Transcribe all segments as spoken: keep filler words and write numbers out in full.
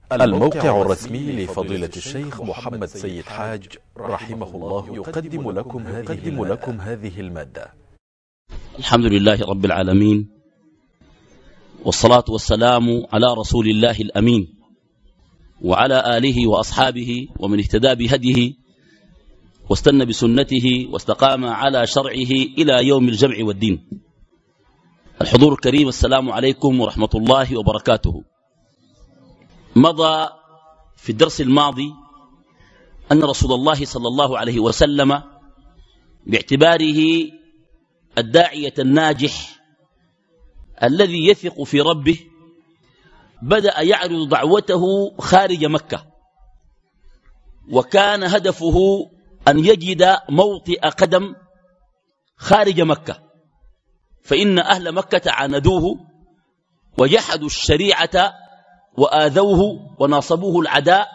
الموقع الرسمي لفضيلة الشيخ محمد سيد حاج رحمه الله يقدم لكم هذه, لكم هذه المادة. الحمد لله رب العالمين، والصلاة والسلام على رسول الله الأمين وعلى آله وأصحابه ومن اهتدى بهديه واستنى بسنته واستقام على شرعه إلى يوم الجمع والدين. الحضور الكريم، السلام عليكم ورحمة الله وبركاته. مضى في الدرس الماضي أن رسول الله صلى الله عليه وسلم باعتباره الداعية الناجح الذي يثق في ربه بدأ يعرض دعوته خارج مكة، وكان هدفه أن يجد موطئ قدم خارج مكة، فإن أهل مكة عاندوه وجحدوا الشريعة وآذوه وناصبوه العداء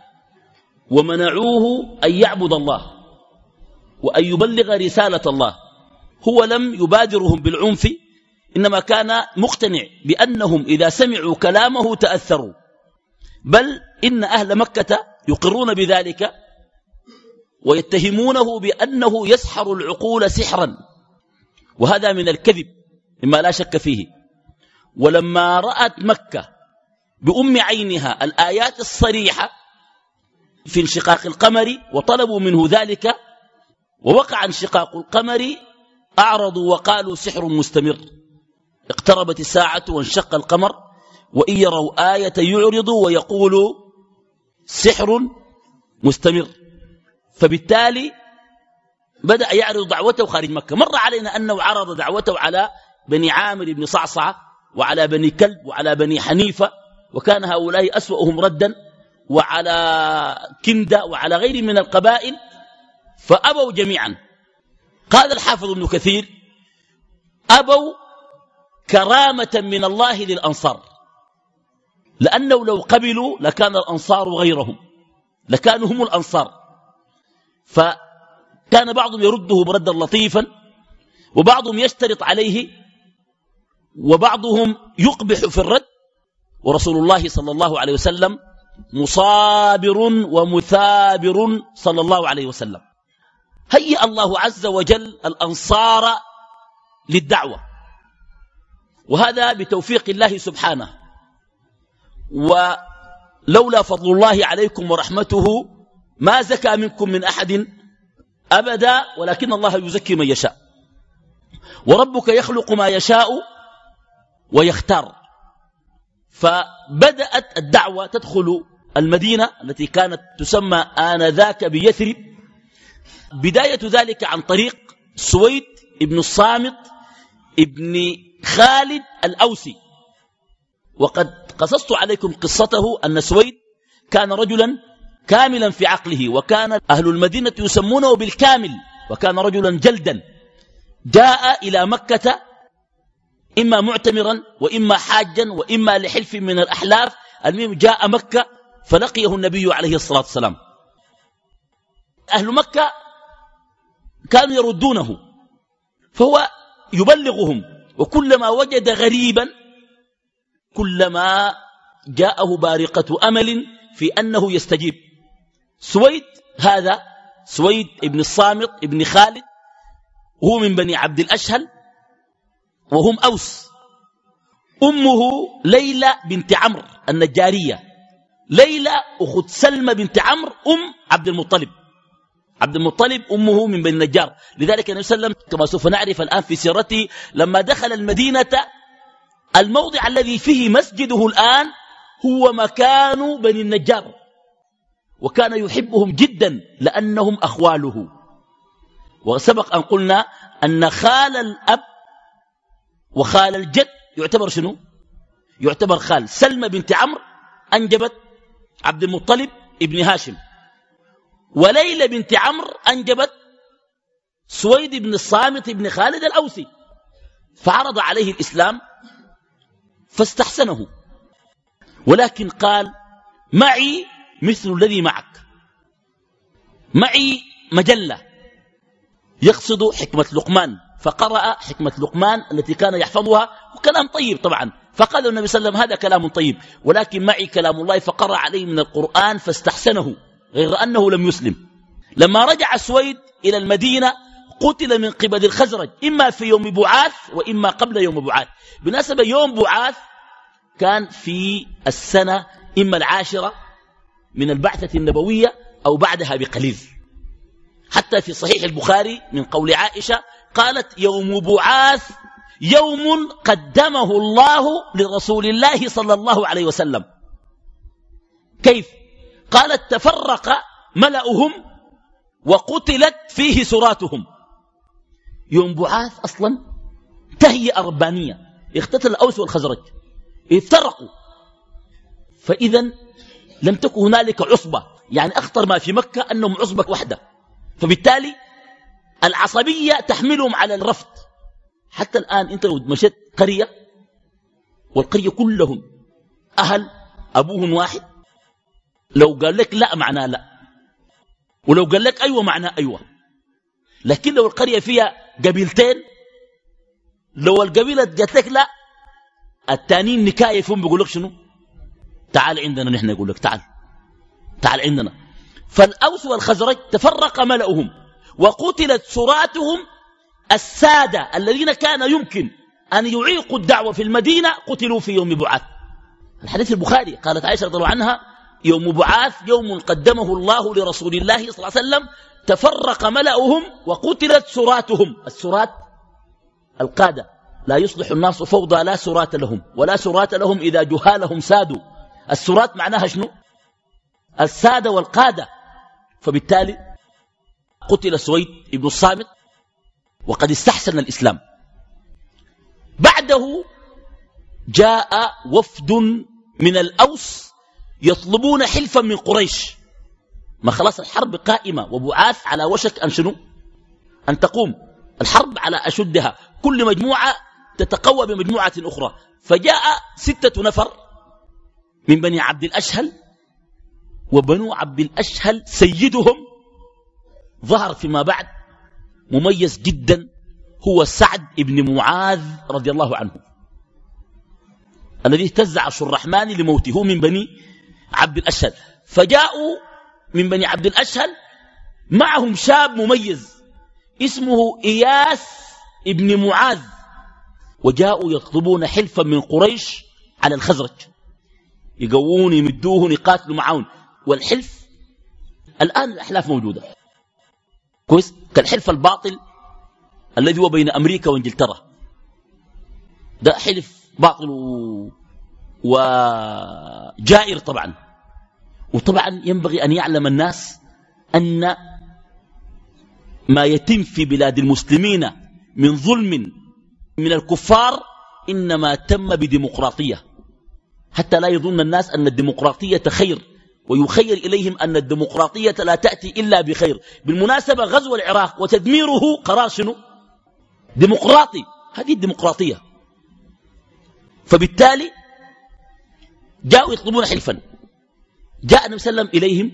ومنعوه أن يعبد الله وأن يبلغ رسالة الله. هو لم يبادرهم بالعنف، إنما كان مقتنع بأنهم إذا سمعوا كلامه تأثروا، بل إن أهل مكة يقرون بذلك ويتهمونه بأنه يسحر العقول سحرا، وهذا من الكذب مما لا شك فيه. ولما رأت مكة بأم عينها الآيات الصريحة في انشقاق القمر وطلبوا منه ذلك ووقع انشقاق القمر، أعرضوا وقالوا سحر مستمر، اقتربت الساعة وانشق القمر، وإن يروا آية يعرضوا ويقولوا سحر مستمر. فبالتالي بدأ يعرض دعوته خارج مكة. مر علينا أنه عرض دعوته على بني عامر بن صعصعة وعلى بني كلب وعلى بني حنيفة، وكان هؤلاء أسوأهم ردا، وعلى كندة وعلى غير من القبائل، فأبوا جميعا. قال الحافظ ابن كثير: أبوا كرامة من الله للأنصار، لأنه لو قبلوا لكان الأنصار غيرهم، لكانوا هم الأنصار. فكان بعضهم يرده بردا لطيفا، وبعضهم يشترط عليه، وبعضهم يقبح في الرد، ورسول الله صلى الله عليه وسلم مصابر ومثابر صلى الله عليه وسلم. هيأ الله عز وجل الأنصار للدعوة، وهذا بتوفيق الله سبحانه، ولولا فضل الله عليكم ورحمته ما زكى منكم من أحد أبدا، ولكن الله يزكي من يشاء، وربك يخلق ما يشاء ويختار. فبدأت الدعوة تدخل المدينة التي كانت تسمى آنذاك بيثرب، بداية ذلك عن طريق سويد ابن الصامت ابن خالد الأوسي. وقد قصصت عليكم قصته أن سويد كان رجلا كاملا في عقله، وكان أهل المدينة يسمونه بالكامل، وكان رجلا جلدا. جاء إلى مكة إما معتمرا وإما حاجا وإما لحلف من الأحلاف، المهم جاء مكة فلقيه النبي عليه الصلاة والسلام. أهل مكة كانوا يردونه، فهو يبلغهم، وكلما وجد غريبا كلما جاءه بارقة أمل في أنه يستجيب. سويد هذا سويد ابن الصامت ابن خالد، هو من بني عبد الأشهل، وهم أوس. أمه ليلى بنت عمرو النجارية، ليلى أخت سلمى بنت عمرو أم عبد المطلب. عبد المطلب أمه من بني النجار. لذلك النبي صلى الله عليه وسلم كما سوف نعرف الآن في سيرته لما دخل المدينة، الموضع الذي فيه مسجده الآن هو مكان بني النجار، وكان يحبهم جدا لأنهم أخواله. وسبق أن قلنا أن خال الأب وخال الجد يعتبر شنو؟ يعتبر خال. سلمى بنت عمرو أنجبت عبد المطلب ابن هاشم، وليلى بنت عمرو أنجبت سويد بن الصامت بن خالد الأوسي. فعرض عليه الإسلام فاستحسنه، ولكن قال: معي مثل الذي معك، معي مجلة، يقصد حكمة لقمان فقرأ حكمة لقمان التي كان يحفظها، وكلام طيب طبعا. فقال النبي صلى الله عليه وسلم هذا كلام طيب ولكن معي كلام الله، فقرأ عليه من القرآن فاستحسنه غير أنه لم يسلم. لما رجع سويد إلى المدينة قتل من قبل الخزرج، إما في يوم بعاث وإما قبل يوم بعاث. بالنسبة يوم بعاث كان في السنة إما العاشرة من البعثة النبوية أو بعدها بقليل. حتى في صحيح البخاري من قول عائشة قالت يوم بعاث يوم قدمه الله لرسول الله صلى الله عليه وسلم. كيف؟ قالت تفرق ملأهم وقتلت فيه سراتهم. يوم بعاث أصلا تهيئة ربانية، اختتل الأوس والخزرج افترقوا، فإذا لم تكن هنالك عصبة، يعني أخطر ما في مكة أنهم عصبة واحدة، فبالتالي العصبية تحملهم على الرفض. حتى الآن أنت لو مشيت قرية والقرية كلهم أهل أبوهم واحد، لو قال لك لا معناه لا، ولو قال لك أيوة معناه أيوة. لكن لو القرية فيها قبيلتين، لو القبيلة قالت لك لا، التانيين نكايفهم بيقول لك شنو؟ تعال عندنا، نحن يقول لك تعال تعال عندنا. فالأوس والخزرج تفرق ملأهم وقتلت سراتهم. السادة الذين كان يمكن أن يعيقوا الدعوة في المدينة قتلوا في يوم بعاث. الحديث البخاري قالت عائشة رضي الله عنها يوم بعاث يوم قدمه الله لرسول الله صلى الله عليه وسلم تفرق ملأهم وقتلت سراتهم. السرات القادة، لا يصلح الناس فوضى لا سرات لهم ولا سرات لهم إذا جهالهم سادوا. السرات معناها شنو؟ السادة والقادة. فبالتالي قتل سويد ابن الصامت وقد استحسن الإسلام. بعده جاء وفد من الأوس يطلبون حلفا من قريش. ما خلاص الحرب قائمة وبعاث على وشك أن شنو؟ أن تقوم الحرب على أشدها، كل مجموعة تتقوى بمجموعة أخرى. فجاء ستة نفر من بني عبد الأشهل، وبنو عبد الأشهل سيدهم ظهر فيما بعد مميز جدا، هو سعد بن معاذ رضي الله عنه الذي اهتز عرش الرحمن لموته من بني عبد الأشهل. فجاءوا من بني عبد الأشهل معهم شاب مميز اسمه إياس بن معاذ، وجاءوا يطلبون حلفا من قريش على الخزرج، يقوون يمدوهن يقاتلوا معهم. والحلف الآن الأحلاف موجودة كويس، كالحلف الباطل الذي هو بين أمريكا وإنجلترا، ده حلف باطل وجائر طبعا. وطبعا ينبغي أن يعلم الناس أن ما يتم في بلاد المسلمين من ظلم من الكفار إنما تم بديمقراطية، حتى لا يظن الناس أن الديمقراطية خير، ويخير إليهم أن الديمقراطية لا تأتي إلا بخير. بالمناسبة غزو العراق وتدميره قرار شنو؟ ديمقراطي، هذه الديمقراطية. فبالتالي جاءوا يطلبون حلفا، جاء النبي صلى الله عليه وسلم إليهم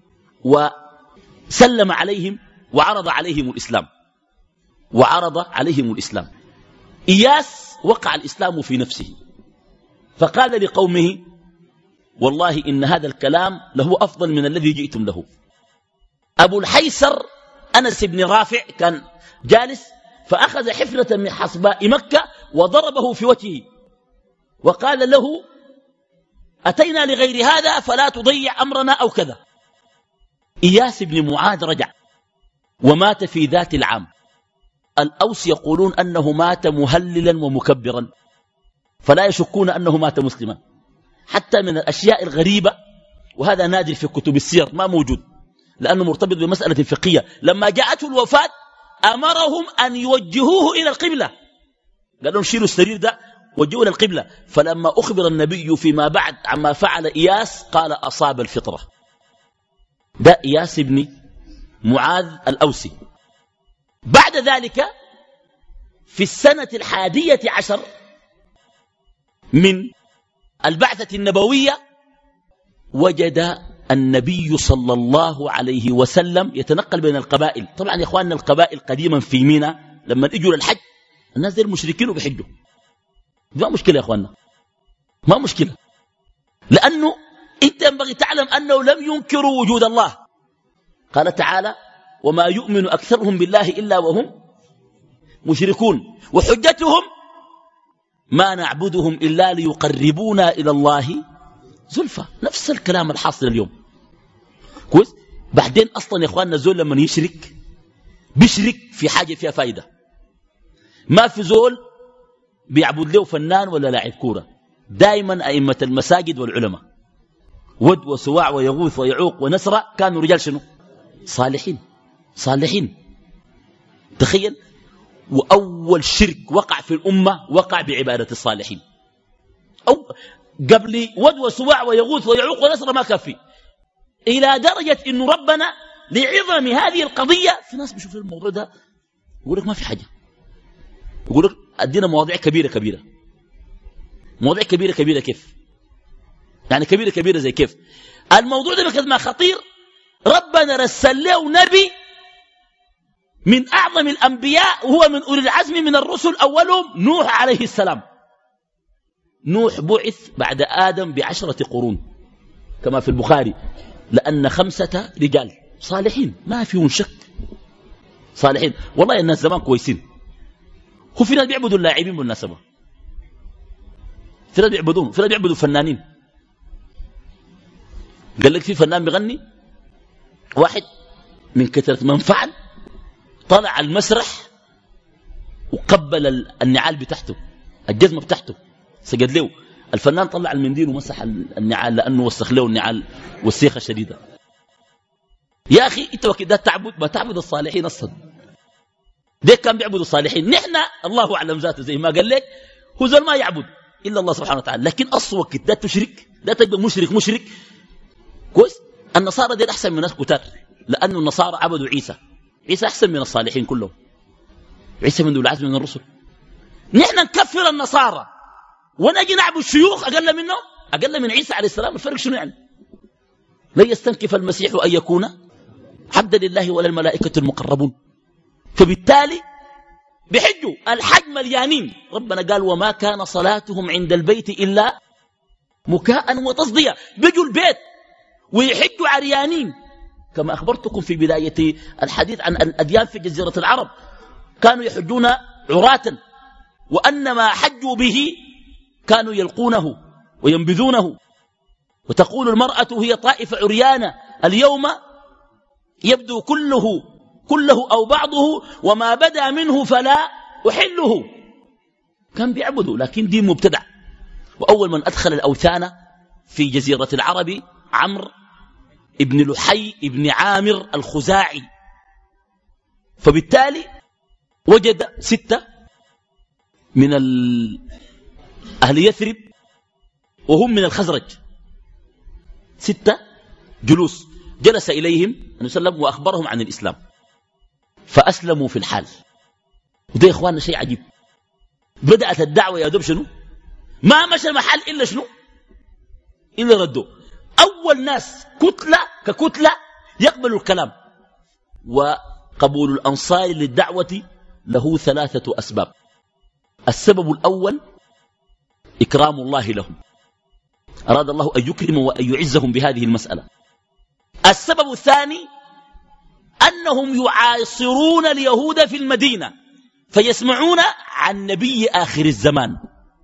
وسلم عليهم وعرض عليهم الإسلام وعرض عليهم الإسلام. إياس وقع الإسلام في نفسه فقال لقومه والله إن هذا الكلام له أفضل من الذي جئتم له. أبو الحيسر أنس بن رافع كان جالس فأخذ حفرة من حصباء مكة وضربه في وجهه وقال له أتينا لغير هذا فلا تضيع أمرنا أو كذا. إياس بن معاذ رجع ومات في ذات العام. الأوس يقولون أنه مات مهللا ومكبرا، فلا يشكون أنه مات مسلما. حتى من الأشياء الغريبة، وهذا نادر في كتب السير ما موجود لأنه مرتبط بمسألة فقهية، لما جاءته الوفاة أمرهم أن يوجهوه إلى القبلة، قال لهم شيلوا السرير ده وجهوه إلى القبلة. فلما أخبر النبي فيما بعد عما فعل إياس قال أصاب الفطرة. ده إياس بن معاذ الأوسي. بعد ذلك في السنة الحادية عشر من البعثة النبوية وجد النبي صلى الله عليه وسلم يتنقل بين القبائل. طبعا يا إخواننا القبائل قديما في ميناء لما يجوا للحج الناس دي المشركين وبيحجوا، ما مشكلة يا أخواننا، ما مشكلة، لأنه أنت ينبغي تعلم أنه لم ينكروا وجود الله. قال تعالى وما يؤمن أكثرهم بالله إلا وهم مشركون، وحجتهم ما نعبدهم إلا ليقربونا إلى الله زلفى. نفس الكلام الحاصل اليوم. كويس. بعدين أصلا يا إخواننا زول لما يشرك بيشرك في حاجة فيها فايدة. ما في زول بيعبد له فنان ولا لاعب كورة. دائما أئمة المساجد والعلماء ود وسواع ويغوث ويعوق ونسرة كانوا رجال شنو؟ صالحين صالحين. تخيل. وأول شرك وقع في الأمة وقع بعبادة الصالحين. أو قبل ود وسواع ويغوث ويعوق ونسرة ما كافي، إلى درجة إنه ربنا لعظم هذه القضية في ناس بيشوفوا الموضوع ده يقول لك ما في حاجة، يقول لك أدينا مواضيع كبيرة كبيرة. مواضيع كبيرة كبيرة كيف؟ يعني كبيرة كبيرة زي كيف؟ الموضوع ده بكذا ما خطير. ربنا رسل له نبي من أعظم الأنبياء وهو من أولي العزم من الرسل، أولهم نوح عليه السلام. نوح بعث بعد آدم بعشرة قرون كما في البخاري، لأن خمسة رجال صالحين ما فيهم شك، صالحين والله. الناس زمان كويسين. هو في ناس بيعبدوا اللاعبين بالمناسبة، في ناس بيعبدون، في ناس بيعبدوا فنانين. قال لك في فنان بيغني، واحد من كثرة من فعل طلع المسرح وقبل النعال بتاعته، الجزمة بتاعته سجد له. الفنان طلع المنديل ومسح النعال لأنه وسخ له النعال والسيخة شديدة. يا أخي أنت وكذا تعبد ما تعبد الصالحين أصلا. ده كان بيعبد الصالحين. نحن الله أعلم ذاته زي ما قال لك هو زول ما يعبد إلا الله سبحانه وتعالى، لكن أصل ده تشرك، ده تبقى مشرك مشرك. كويس. النصارى دي أحسن من ناس كتار، لأن النصارى عبدوا عيسى. عيسى أحسن من الصالحين كلهم، عيسى من ذو العزم من الرسل. نحن نكفر النصارى ونجي نعبد الشيوخ أقل منه، أقل من عيسى عليه السلام. الفرق شنو يعني؟ لن يستنكف المسيح أن يكون عبدا لله ولا الملائكة المقربون. فبالتالي بحجوا الحج مليانين. ربنا قال وما كان صلاتهم عند البيت إلا مكاء وتصدية. بيجوا البيت ويحجوا عريانين، كما أخبرتكم في بداية الحديث عن الأديان في جزيرة العرب، كانوا يحجون عراة، وأن ما حجوا به كانوا يلقونه وينبذونه. وتقول المرأة هي طائفة عريانة اليوم يبدو كله كله أو بعضه وما بدا منه فلا أحله. كان بيعبدوا، لكن دين مبتدع. وأول من أدخل الأوثان في جزيرة العرب عمرو ابن لحي ابن عامر الخزاعي. فبالتالي وجد ستة من أهل يثرب وهم من الخزرج، ستة جلوس، جلس إليهم النبي صلى الله عليه وسلم وأخبرهم عن الإسلام فأسلموا في الحال. وده يا إخواننا شيء عجيب. بدأت الدعوة يا دوب شنو؟ ما مشى محل إلا شنو؟ إلا ردوا. أول ناس كتلة ككتلة يقبلوا الكلام. وقبول الأنصار للدعوة له ثلاثة أسباب. السبب الأول إكرام الله لهم، أراد الله أن يكرم وأن يعزهم بهذه المسألة. السبب الثاني أنهم يعاصرون اليهود في المدينة فيسمعون عن نبي آخر الزمان،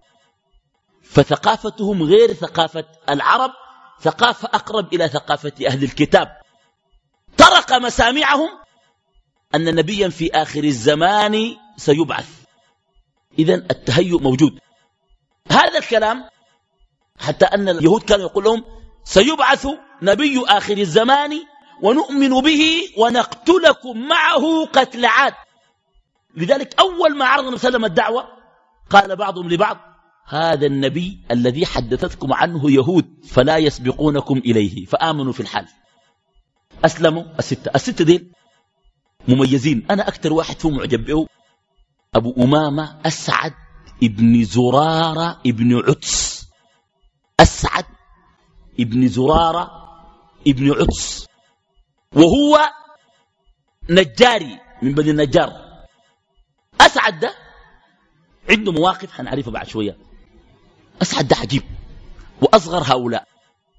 فثقافتهم غير ثقافة العرب، ثقافة أقرب إلى ثقافة أهل الكتاب. طرق مسامعهم أن نبيا في آخر الزمان سيبعث. إذن التهيؤ موجود. هذا الكلام حتى أن اليهود كانوا يقول لهم سيبعث نبي آخر الزمان ونؤمن به ونقتلكم معه قتل عاد. لذلك أول ما عرض النبي صلى الله عليه وسلم الدعوة قال بعضهم لبعض هذا النبي الذي حدثتكم عنه يهود فلا يسبقونكم إليه، فآمنوا في الحال. أسلموا الستة. الستة دي مميزين. أنا أكثر واحد فيهم معجب به أبو أمامة أسعد ابن زرارة ابن عدس. أسعد ابن زرارة ابن عدس، وهو نجاري من بني النجار. أسعد ده عنده مواقف حنعرفها بعد شوية. أسعد ده عجيب، وأصغر هؤلاء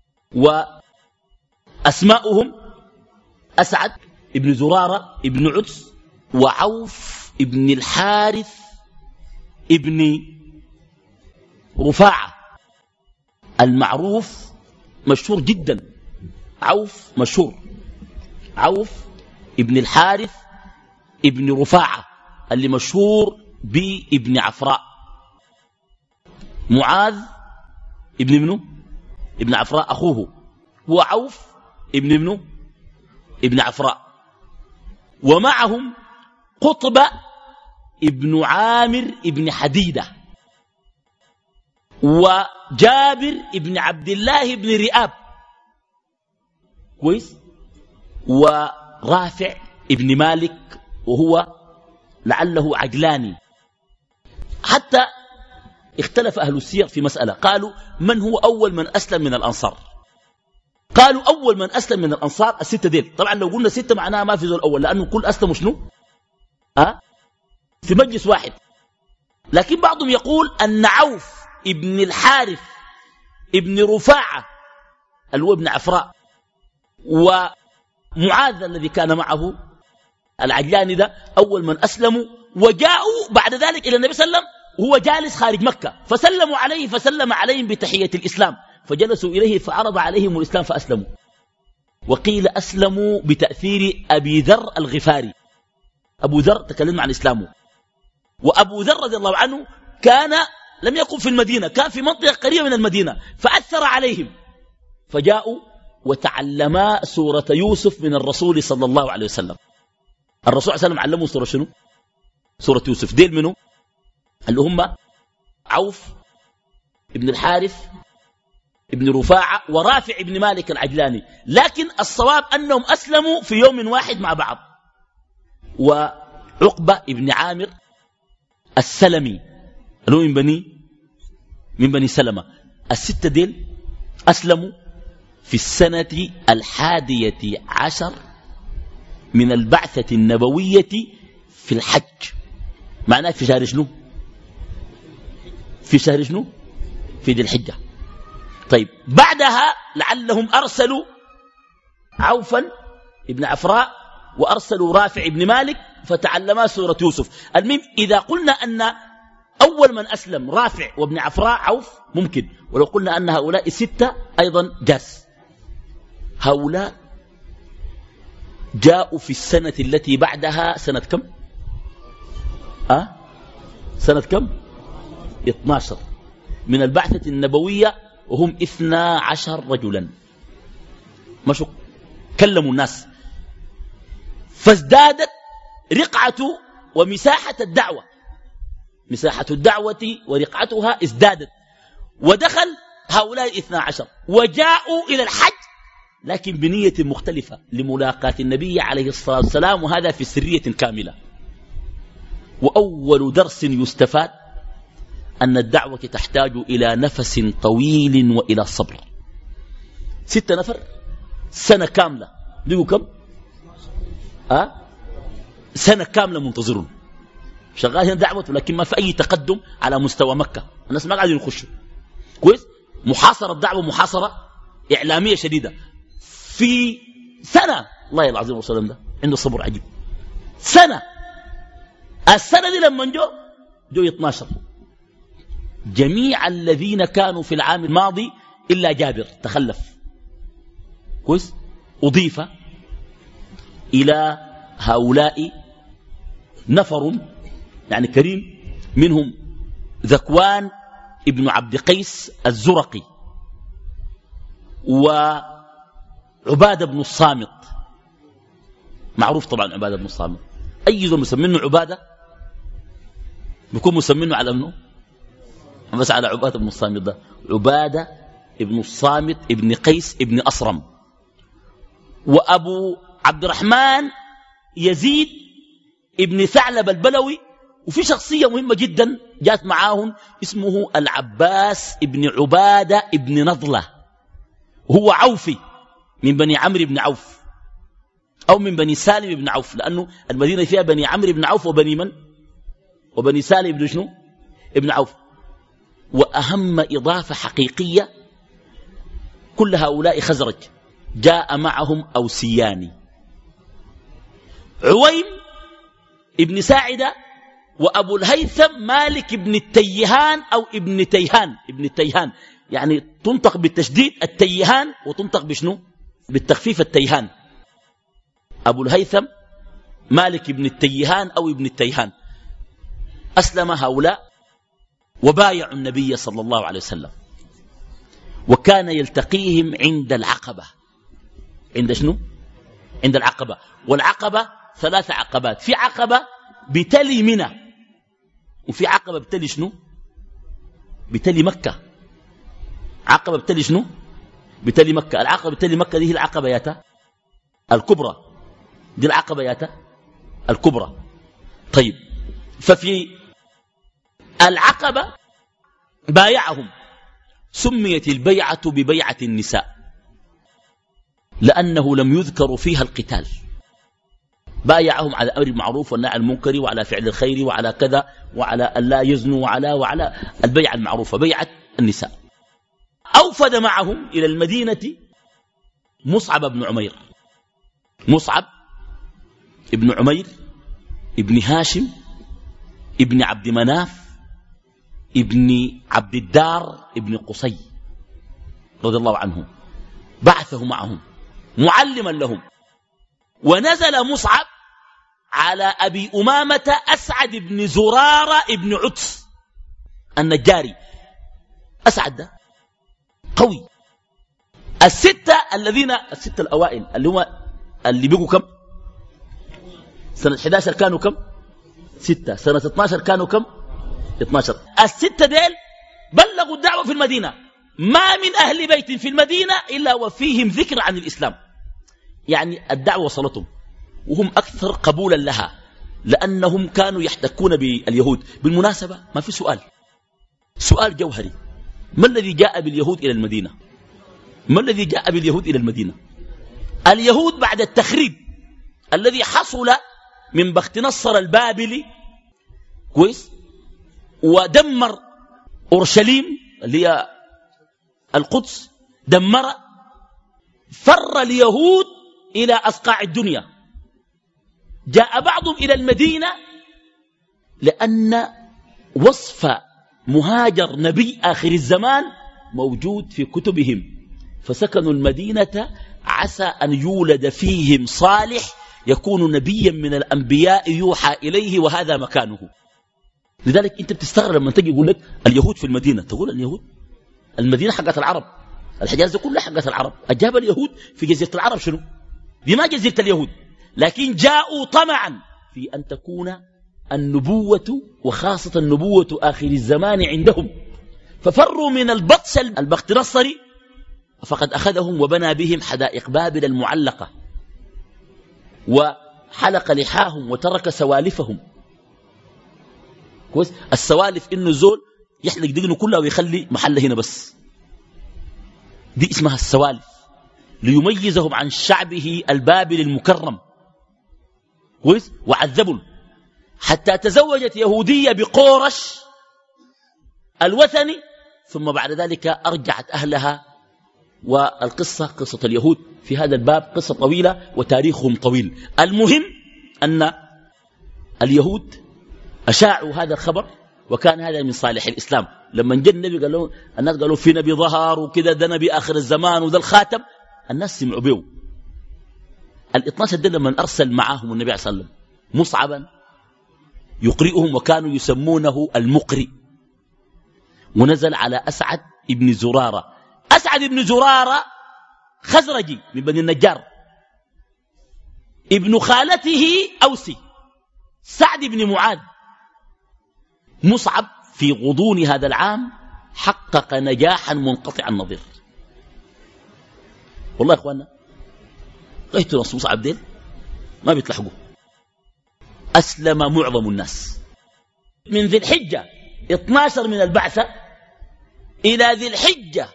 وأسماؤهم أسعد ابن زرارة ابن عدس وعوف ابن الحارث ابن رفاعة المعروف مشهور جدا. عوف مشهور، عوف ابن الحارث ابن رفاعة اللي مشهور بابن عفراء. معاذ ابن منه ابن عفراء أخوه، هو عوف ابن منه ابن عفراء. ومعهم قطبة ابن عامر ابن حديدة، وجابر ابن عبد الله ابن رئاب، كويس، ورافع ابن مالك وهو لعله عجلاني. حتى اختلف أهل السير في مسألة، قالوا من هو أول من أسلم من الأنصار؟ قالوا أول من أسلم من الأنصار الستة ديل. طبعا لو قلنا ستة معناها ما في ذو الأول، لأنه كل أسلموا شنو؟ أه؟ في مجلس واحد. لكن بعضهم يقول أن عوف ابن الحارث ابن رفاعة اللي هو ابن عفراء ومعاذ الذي كان معه العجلاني ده أول من أسلموا، وجاءوا بعد ذلك إلى النبي صلى الله عليه وسلم وهو جالس خارج مكة، فسلموا عليه فسلم عليهم بتحية الإسلام، فجلسوا إليه فعرض عليهم الإسلام فأسلموا. وقيل أسلموا بتأثير أبي ذر الغفاري. أبو ذر تكلم عن إسلامه، وأبو ذر رضي الله عنه كان لم يكن في المدينة، كان في منطقة قريبة من المدينة، فأثر عليهم فجاءوا وتعلما سورة يوسف من الرسول صلى الله عليه وسلم. الرسول صلى الله عليه وسلم علموا سورة شنو؟ سورة يوسف. ديل منه اللي هم عوف ابن الحارث ابن رفاعة ورافع ابن مالك العجلاني. لكن الصواب أنهم أسلموا في يوم واحد مع بعض. وعقبة ابن عامر السلمي اللي هو من بني من بني سلمة. الستة ديل أسلموا في السنة الحادية عشر من البعثة النبوية في الحج. معناه في شهر شنو؟ في شهر شنو؟ في ذي الحجة. طيب بعدها لعلهم أرسلوا عوفا ابن عفراء وأرسلوا رافع ابن مالك فتعلما سورة يوسف. المهم إذا قلنا أن أول من أسلم رافع وابن عفراء عوف ممكن، ولو قلنا أن هؤلاء الستة أيضا جاز. هؤلاء جاءوا في السنة التي بعدها سنة كم؟ أه؟ سنة كم؟ اثنا عشر من البعثة النبوية، وهم اثنا عشر رجلا مشوا كلموا الناس، فازدادت رقعة ومساحة الدعوة. مساحة الدعوة ورقعتها ازدادت، ودخل هؤلاء اثنا عشر وجاءوا إلى الحج لكن بنية مختلفة لملاقاة النبي عليه الصلاة والسلام، وهذا في سرية كاملة. وأول درس يستفاد أن الدعوة تحتاج إلى نفس طويل وإلى صبر. ستة نفر سنة كاملة، ديقوا كم؟ أه؟ سنة كاملة منتظرون شغالين دعوة، ولكن ما في أي تقدم على مستوى مكة. الناس ما قاعدين يخشوا كويس. محاصرة الدعوة محاصرة إعلامية شديدة في سنة. الله العظيم وسلم ده عنده صبر عجيب. سنة، السنة دي لما جو جو اثنا عشر. جميع الذين كانوا في العام الماضي إلا جابر تخلف كويس، أضيف إلى هؤلاء نفر يعني كريم، منهم ذكوان ابن عبد قيس الزرقي، وعبادة بن الصامت. معروف طبعا عبادة بن الصامت، أي ذو مسمينه عبادة بيكون مسمينه على منه بس على عبادة بن الصامت ده. عبادة ابن الصامت ابن قيس ابن أصرم. وأبو عبد الرحمن يزيد ابن ثعلب البلوي. وفي شخصية مهمة جدا جات معاهم اسمه العباس ابن عبادة ابن نضلة، وهو عوفي من بني عمرو بن عوف أو من بني سالم بن عوف، لأنه المدينة فيها بني عمرو بن عوف وبني من؟ وبني سالم ابن شنو ابن عوف. وأهم إضافة حقيقية كل هؤلاء خزرج، جاء معهم أوسيان، عويم ابن ساعدة وأبو الهيثم مالك ابن التيهان أو ابن تيهان. ابن التيهان يعني تنطق بالتشديد التيهان وتنطق بشنو بالتخفيف التيهان. أبو الهيثم مالك ابن التيهان أو ابن التيهان. أسلم هؤلاء وبايعوا النبي صلى الله عليه وسلم، وكان يلتقيهم عند العقبة. عند شنو؟ عند العقبة. والعقبة ثلاث عقبات، في عقبة بتلي منى، وفي عقبة بتلي شنو؟ بتلي مكة. عقبة بتلي شنو؟ بتلي مكة. العقبة بتلي مكة دي هي العقبة ياتا الكبرى، دي العقبة ياتا الكبرى. طيب، ففي العقبة بايعهم. سميت البيعة ببيعة النساء لأنه لم يذكر فيها القتال. بايعهم على أمر المعروف والنهي عن المنكر وعلى فعل الخير وعلى كذا وعلى أن لا يزنوا وعلى وعلى البيعة المعروفة بيعة النساء. أوفد معهم إلى المدينة مصعب بن عمير. مصعب ابن عمير ابن هاشم ابن عبد مناف ابن عبد الدار ابن قصي رضي الله عنهم، بعثه معهم معلما لهم. ونزل مصعب على أبي أمامة أسعد بن زرارة ابن عدس النجاري. أسعد ده قوي. الستة الذين الستة الأوائل اللي هم اللي بيقوا كم سنة إحدى عشر كانوا كم ستة، سنة اثني عشر كانوا كم اثني عشر. الستة ديل بلغوا الدعوة في المدينة. ما من أهل بيت في المدينة إلا وفيهم ذكر عن الإسلام، يعني الدعوة وصلتهم وهم أكثر قبولا لها لأنهم كانوا يحتكون باليهود. بالمناسبة ما في سؤال سؤال جوهري، ما الذي جاء باليهود إلى المدينة؟ ما الذي جاء باليهود إلى المدينة؟ اليهود بعد التخريب الذي حصل من بخت نصر البابلي كويس ودمر أورشليم اللي هي القدس، دمر، فر اليهود إلى أصقاع الدنيا. جاء بعضهم إلى المدينة لأن وصف مهاجر نبي آخر الزمان موجود في كتبهم، فسكنوا المدينة عسى أن يولد فيهم صالح يكون نبيا من الأنبياء يوحى إليه وهذا مكانه. لذلك أنت بتستغرب لما تجي يقول لك اليهود في المدينة، تقول اليهود المدينة حقت العرب، الحجاز كلها حقت العرب. أجاب اليهود في جزيرة العرب شنو؟ دي ما جزيرة اليهود، لكن جاءوا طمعا في أن تكون النبوة وخاصة النبوة آخر الزمان عندهم، ففروا من البطش البخت نصري فقد أخذهم وبنى بهم حدائق بابل المعلقة وحلق لحاهم وترك سوالفهم. كويس؟ السوالف إنه زول يحلق دقنه كلها ويخلي محله هنا بس، دي اسمها السوالف، ليميزهم عن شعبه البابل المكرم. كويس؟ وعذبوا حتى تزوجت يهودية بقورش الوثني، ثم بعد ذلك أرجعت أهلها. والقصة قصة اليهود في هذا الباب قصة طويلة وتاريخهم طويل. المهم أن اليهود أشاعوا هذا الخبر، وكان هذا من صالح الإسلام. لما جاء النبي قالوا الناس قالوا في نبي ظهر وكذا، ده نبي آخر الزمان وده الخاتم، الناس سمعوا به. الاثناشر ده لما أرسل معهم النبي صلى الله عليه وسلم مصعبا يقرئهم، وكانوا يسمونه المقرئ، ونزل على أسعد ابن زرارة. أسعد ابن زرارة خزرجي من بني النجار، ابن خالته أوسي سعد بن معاذ. مصعب في غضون هذا العام حقق نجاحا منقطع النظير. والله يا اخوانا غيت نص مصعب ديل ما بيتلحقوا. أسلم معظم الناس من ذي الحجة اثني عشر من البعثة إلى ذي الحجة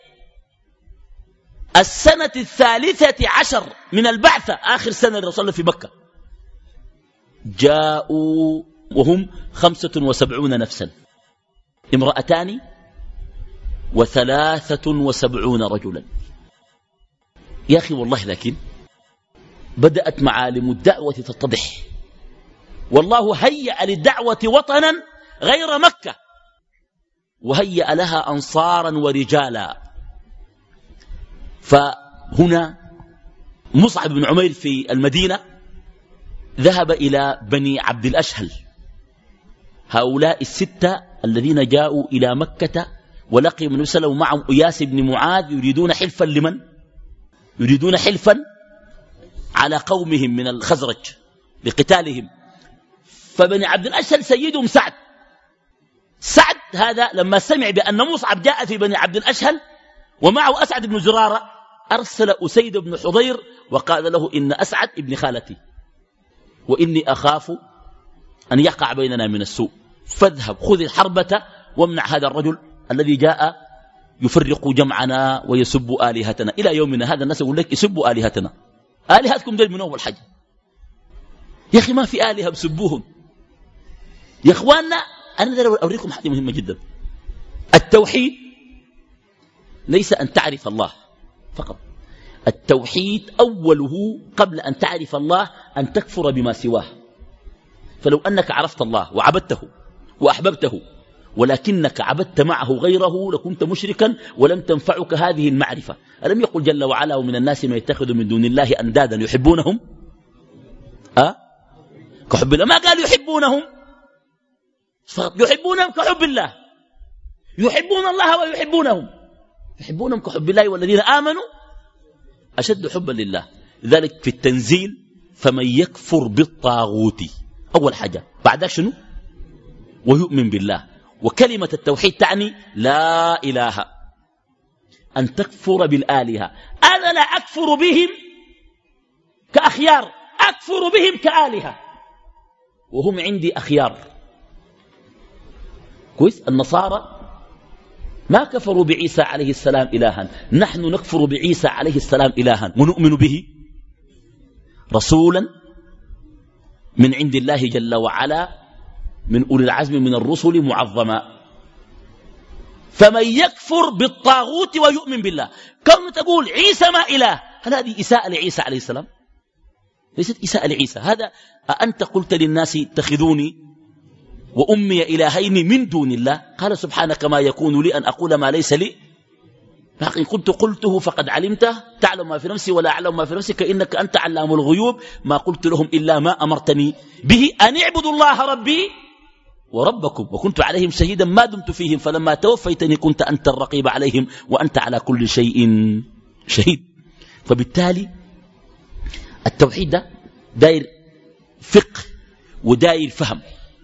السنة الثالثة عشر من البعثة، آخر سنة للرسول في مكة، جاءوا وهم خمسة وسبعون نفسا، امرأتان وثلاثة وسبعون رجلا. يا أخي والله لكن بدأت معالم الدعوة تتضح، والله هيأ للدعوة وطنا غير مكة، وهيأ لها أنصارا ورجالا. فهنا مصعب بن عمير في المدينة ذهب إلى بني عبد الأشهل، هؤلاء الستة الذين جاءوا إلى مكة ولقي النبي صلى الله عليه وسلم معهم إياس بن معاذ، يريدون حلفا لمن؟ يريدون حلفا على قومهم من الخزرج لقتالهم. فبني عبد الأشهل سيدهم سعد. سعد هذا لما سمع بأن مصعب جاء في بني عبد الأشهل ومعه أسعد بن زرارة، أرسل أسيد بن حضير وقال له إن أسعد ابن خالتي وإني أخاف أن يقع بيننا من السوء، فاذهب خذ الحربة وامنع هذا الرجل الذي جاء يفرق جمعنا ويسب آلهتنا. إلى يومنا هذا الناس يقول لك يسبوا آلهتنا. آلهتكم دل من أول حاجة يا أخي، ما في آلهة بسبوهم يا إخواننا. أنا دار أوريكم حاجة مهمة جدا. التوحيد ليس أن تعرف الله فقط، التوحيد أوله قبل أن تعرف الله أن تكفر بما سواه. فلو أنك عرفت الله وعبدته وأحببته ولكنك عبدت معه غيره لكنت مشركا ولم تنفعك هذه المعرفة. ألم يقل جل وعلا ومن الناس من يتخذ من دون الله أندادا يحبونهم أه؟ كحب الله. ما قال يحبونهم، يحبونهم كحب الله، يحبون الله ويحبونهم، يحبونهم كحب الله والذين آمنوا أشد حبا لله. لذلك في التنزيل فمن يكفر بالطاغوت أول حاجة، بعد شنو؟ ويؤمن بالله. وكلمة التوحيد تعني لا إله، أن تكفر بالآلهة. أنا لا أكفر بهم كأخيار، أكفر بهم كآلهة وهم عندي أخيار. كويس؟ النصارى ما كفروا بعيسى عليه السلام إلها، نحن نكفر بعيسى عليه السلام إلها ونؤمن به رسولا من عند الله جل وعلا من أولي العزم من الرسل معظما. فمن يكفر بالطاغوت ويؤمن بالله، كم تقول عيسى ما إله، هل هذه إساءة لعيسى عليه السلام؟ ليست إساءة لعيسى. هذا أأنت قلت للناس اتخذوني وأمي إلهين من دون الله؟ قال سبحانك ما يكون لي أن أقول ما ليس لي، فإن كنت قلته فقد علمته، تعلم ما في نفسي ولا أعلم ما في نفسك إنك أنت علام الغيوب. ما قلت لهم إلا ما أمرتني به أن اعبدوا الله ربي وربكم وكنت عليهم شهيدا ما دمت فيهم فلما توفيتني كنت أنت الرقيب عليهم وأنت على كل شيء شهيد. فبالتالي التوحيد ده داير فقه وداير فهم.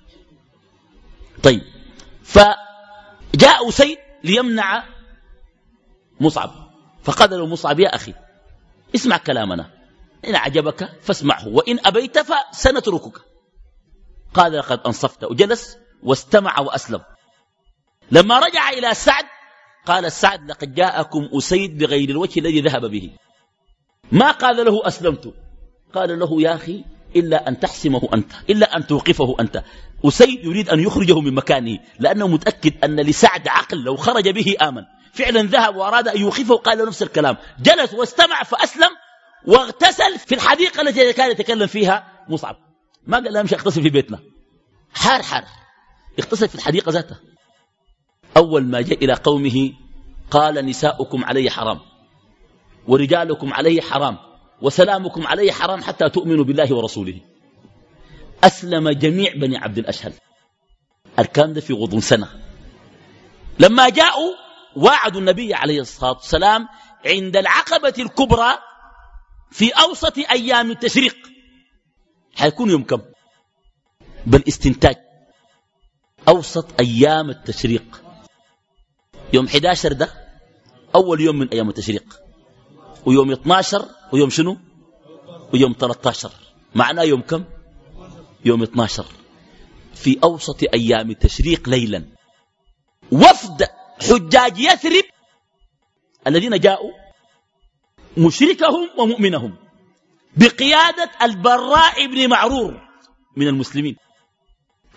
طيب، فجاء أسيد ليمنع مصعب، فقال له مصعب يا أخي اسمع كلامنا، إن أعجبك فاسمعه وإن أبيت فسنتركك. قال لقد أنصفت، وجلس واستمع وأسلم. لما رجع إلى سعد قال السعد لقد جاءكم أسيد بغير الوجه الذي ذهب به، ما قال له أسلمت، قال له يا أخي إلا أن تحسمه أنت، إلا أن توقفه أنت. أسيد يريد أن يخرجه من مكانه لأنه متأكد أن لسعد عقل، لو خرج به آمن. فعلا ذهب وأراد أن يوقفه، قال له نفس الكلام، جلس واستمع فأسلم واغتسل في الحديقة التي كان يتكلم فيها مصعب. ما قال له امشي اغتسل في بيتنا، حار حار اغتسل في الحديقة ذاتها. أول ما جاء إلى قومه قال نساؤكم علي حرام ورجالكم علي حرام وسلامكم علي حرام حتى تؤمنوا بالله ورسوله. أسلم جميع بني عبد الأشهل، الكلام ده في غضون سنة. لما جاءوا وعدوا النبي عليه الصلاة والسلام عند العقبة الكبرى في أوسط أيام التشريق. حيكون يوم كم؟ بالاستنتاج أوسط أيام التشريق يوم أحد عشر ده أول يوم من أيام التشريق، ويوم اثني عشر ويوم شنو؟ ويوم ثلاثة عشر، معناه يوم كم؟ يوم اثني عشر في أوسط أيام التشريق ليلا. وفد حجاج يثرب الذين جاءوا مشركهم ومؤمنهم بقيادة البراء بن معرور من المسلمين،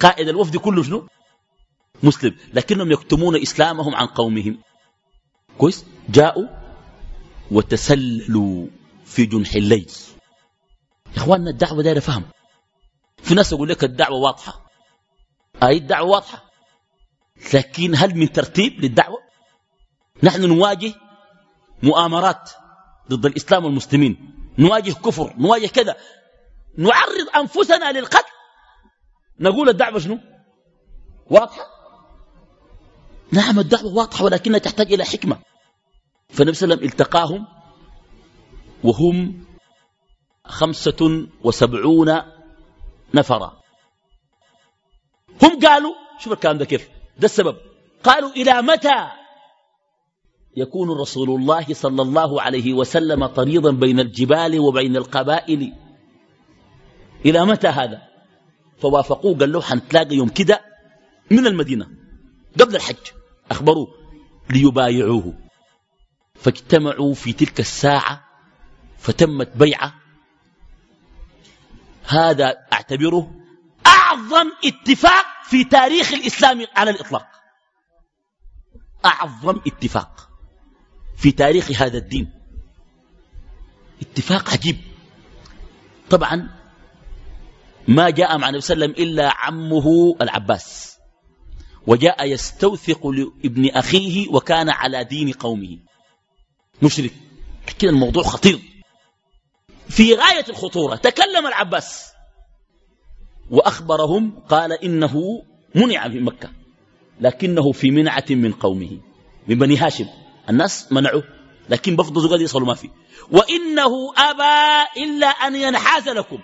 قائد الوفد كله شنو؟ مسلم، لكنهم يكتمون إسلامهم عن قومهم. كويس؟ جاءوا وتسللوا في جنح الليل. يا إخواننا الدعوة دايرة فهم. في ناس يقول لك الدعوة واضحة، أي الدعوة واضحة، لكن هل من ترتيب للدعوة؟ نحن نواجه مؤامرات ضد الإسلام والمسلمين، نواجه كفر، نواجه كذا، نعرض أنفسنا للقتل، نقول الدعوة شنو؟ واضحة؟ نعم الدعوة واضحة، ولكنها تحتاج إلى حكمة. فالنبي صلى الله عليه وسلم التقاهم وهم خمسة وسبعون نفرا. هم قالوا، شوف الكلام ده كيف، ده السبب، قالوا إلى متى يكون رسول الله صلى الله عليه وسلم طريضا بين الجبال وبين القبائل؟ إلى متى هذا؟ فوافقوه، قال له حنتلاقى يوم كده من المدينة قبل الحج، أخبروه ليبايعوه. فاجتمعوا في تلك الساعة فتمت بيعة. هذا أعتبره أعظم اتفاق في تاريخ الإسلام على الإطلاق، أعظم اتفاق في تاريخ هذا الدين، اتفاق عجيب. طبعا ما جاء مع النبي صلى الله عليه وسلم إلا عمه العباس، وجاء يستوثق لابن أخيه وكان على دين قومه مشرك. لكن الموضوع خطير في غاية الخطورة. تكلم العباس وأخبرهم، قال إنه منع في مكة لكنه في منعة من قومه من بني هاشم، الناس منعوه لكن بفضل زقاد يصلوا ما فيه، وإنه أبى إلا أن ينحاز لكم.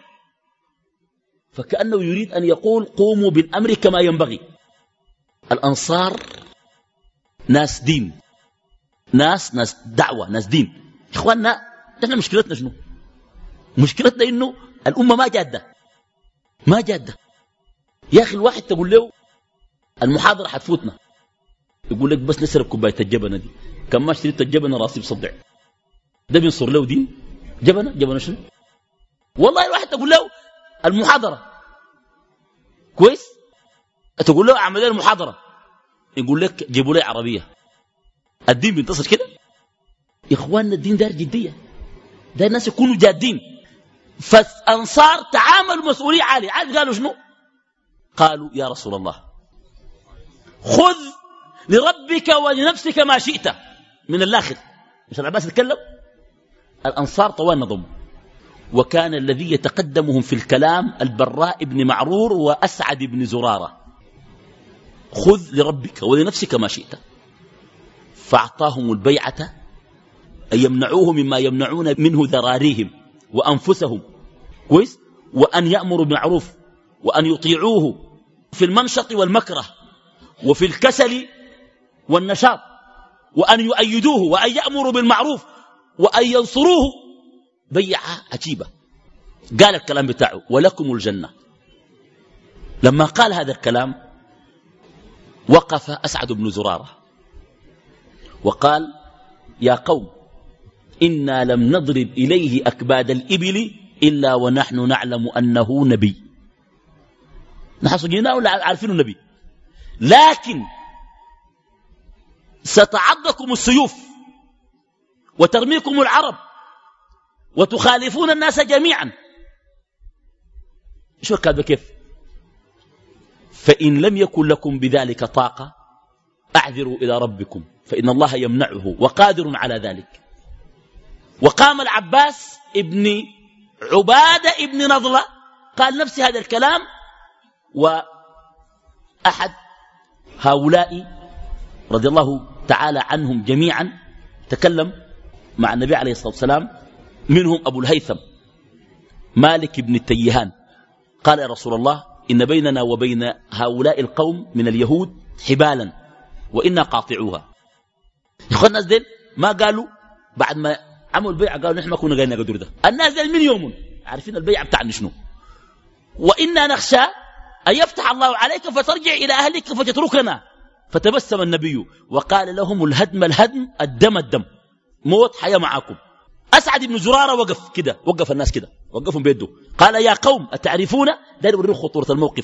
فكأنه يريد أن يقول قوموا بالأمر كما ينبغي. الأنصار ناس دين، ناس ناس دعوة، ناس دين. إخواننا نحن مشكلتنا شنو؟ مشكلتنا إنه الأمة ما جادة، ما جادة. يا أخي الواحد تقول له المحاضرة حتفوتنا، يقول لك بس نسرق كوباية الجبنة دي، كم ما اشتريت الجبنة راسي بصدع. ده بينصر له دين؟ جبنة جبنة شنو؟ والله الواحد تقول له المحاضرة كويس، تقول له اعمل لي المحاضرة، يقول لك جيبوا لي عربية. الدين بينتصر كده؟ يا اخواننا الدين دار جدية، ده الناس يكونوا جادين. فالأنصار تعاملوا مسؤولية عالية. عارف قالوا شنو؟ قالوا يا رسول الله خذ لربك ولنفسك ما شئت من الآخر. مش العباس يتكلم؟ الأنصار طوال نظم. وكان الذي يتقدمهم في الكلام البراء بن معرور وأسعد بن زرارة. خذ لربك ولنفسك ما شئت. فأعطاهم البيعة أن يمنعوه مما يمنعون منه ذراريهم وأنفسهم، كويس، وأن يأمروا بالمعروف وأن يطيعوه في المنشط والمكره وفي الكسل والنشاط، وأن يؤيدوه وأن يأمروا بالمعروف وأن ينصروه. بيعة عجيبة. قال الكلام بتاعه ولكم الجنة. لما قال هذا الكلام وقف أسعد بن زرارة وقال يا قوم إنا لم نضرب إليه أكباد الإبل إلا ونحن نعلم أنه نبي. نحن صجيناه ولا عارفين النبي، لكن ستعضكم السيوف وترميكم العرب وتخالفون الناس جميعا. شو كذا كيف؟ فإن لم يكن لكم بذلك طاقة أعذروا إلى ربكم فإن الله يمنعه وقادر على ذلك. وقام العباس ابن عبادة ابن نضلة قال نفس هذا الكلام، وأحد هؤلاء رضي الله تعالى عنهم جميعا تكلم مع النبي عليه الصلاة والسلام، منهم أبو الهيثم مالك بن التيهان، قال يا رسول الله إن بيننا وبين هؤلاء القوم من اليهود حبالا وإنا قاطعوها. إخوان الناس دين ما قالوا بعد ما عملوا البيعة قالوا نحن ما كنا قايلين قدر ده. الناس دين من يوم عارفين البيعة بتاعنا شنو. وإنا نخشى أن يفتح الله عليك فترجع إلى أهلك فتتركنا. فتبسم النبي وقال لهم الهدم الهدم الدم الدم، موت حياة معاكم. أسعد بن زرارة وقف كده، وقف الناس كده، وقفهم بيده، قال يا قوم أتعرفون؟ ده يوريه خطورة الموقف.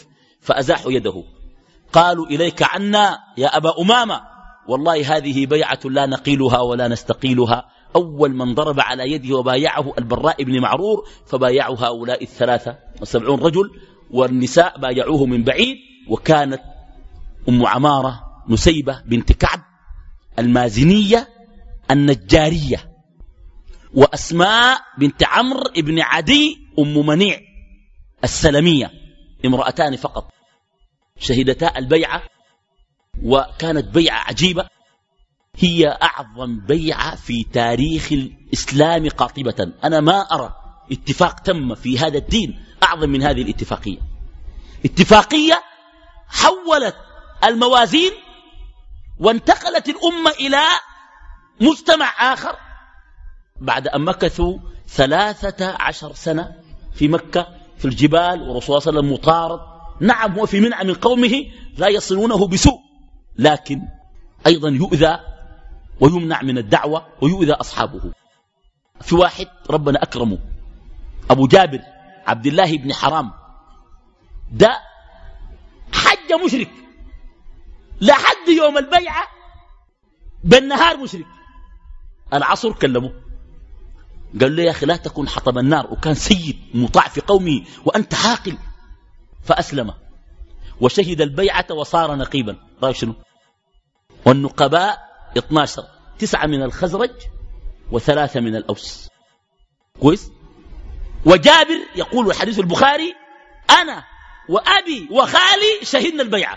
فأزاحوا يده. قالوا إليك عنا يا أبا أمامة، والله هذه بيعة لا نقيلها ولا نستقيلها. أول من ضرب على يده وبايعه البراء بن معرور، فبايعوا هؤلاء الثلاثة وسبعون رجل، والنساء بايعوه من بعيد. وكانت أم عمارة نسيبة بنت كعب المازنية النجارية، وأسماء بنت عمرو بن عدي أم منيع السلمية، امرأتان فقط شهدتا البيعة. وكانت بيعة عجيبة، هي أعظم بيعة في تاريخ الإسلام قاطبة. أنا ما أرى اتفاق تم في هذا الدين أعظم من هذه الاتفاقية. اتفاقية حولت الموازين وانتقلت الأمة إلى مجتمع آخر بعد أن مكثوا ثلاثة عشر سنة في مكة في الجبال، ورسول الله صلى الله عليه وسلم مطارد. نعم هو في منع من قومه لا يصلونه بسوء، لكن أيضا يؤذى ويمنع من الدعوة ويؤذى أصحابه. في واحد ربنا أكرمه، أبو جابر عبد الله بن حرام، ده حج مشرك لحد يوم البيعة بالنهار مشرك. العصر كلمه قال له يا أخي لا تكون حطب النار، وكان سيد مطاع في قومه وأنت عاقل. فأسلم وشهد البيعة وصار نقيبا. رأيك شنو؟ والنقباء اثني عشر، تسعة من الخزرج وثلاثة من الأوس. كويس. وجابر يقول الحديث البخاري أنا وأبي وخالي شهدنا البيعة.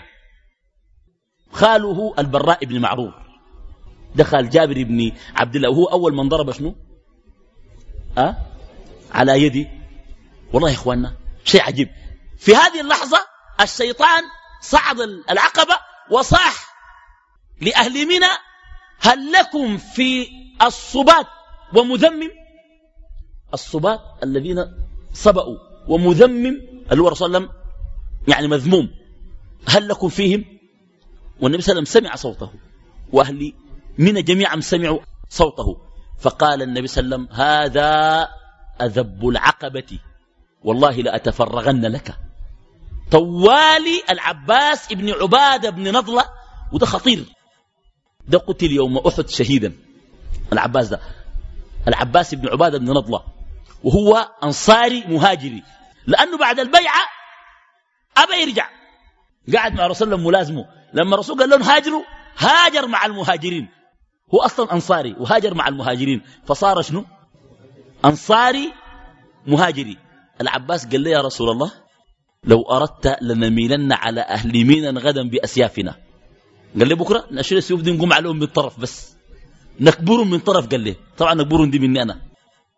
خاله البراء بن معرور دخل جابر بن عبد الله، وهو أول من ضرب شنو أه؟ على يدي. والله يا إخواننا شيء عجيب. في هذه اللحظة الشيطان صعد العقبة وصاح لأهل منى هل لكم في الصبات ومذمم؟ الصبات الذين صبأوا، ومذمم اللي هو رسول الله يعني مذموم، هل لكم فيهم؟ والنبي صلى الله عليه وسلم سمع صوته، وأهل منى جميعا سمعوا صوته. فقال النبي صلى الله عليه وسلم هذا أذب العقبة والله لأتفرغن لك. طوالي العباس ابن عبادة بن نضلة، وده خطير، ده قتل يوم أحد شهيدا. العباس ده العباس ابن عبادة بن نضلة، وهو أنصاري مهاجري، لأنه بعد البيعة أبا يرجع، قاعد مع رسول الله ملازمه. لما الرسول قال لهم هاجروا هاجر مع المهاجرين، هو أصلا أنصاري وهاجر مع المهاجرين، فصار شنو أنصاري مهاجري. العباس قال لي يا رسول الله لو أردت لنميلن على أهل مينا غدا بأسيافنا. قال لي بكرة نشيل السيوف دي نقوم عليهم من طرف، بس نكبرهم من طرف. قال لي طبعا نكبرهم دي مني أنا.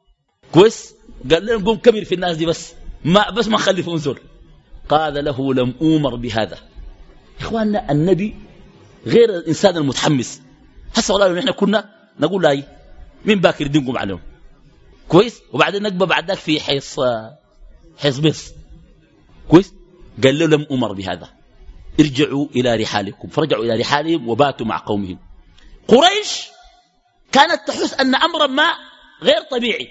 كويس. قال لي نقوم كبير في الناس دي، بس ما بس ما نخلفهم زول. قال له لم أومر بهذا. إخواننا النبي غير الإنسان المتحمس. هسه والله نحن كنا نقول لا مين باكر دي نقوم عليهم. كويس. وبعدين نقبى بعد ذاك في حيص حيص بيص. كويس. قال له لم أمر بهذا، ارجعوا إلى رحالكم. فرجعوا إلى رحالهم وباتوا مع قومهم. قريش كانت تحس أن أمرا ما غير طبيعي،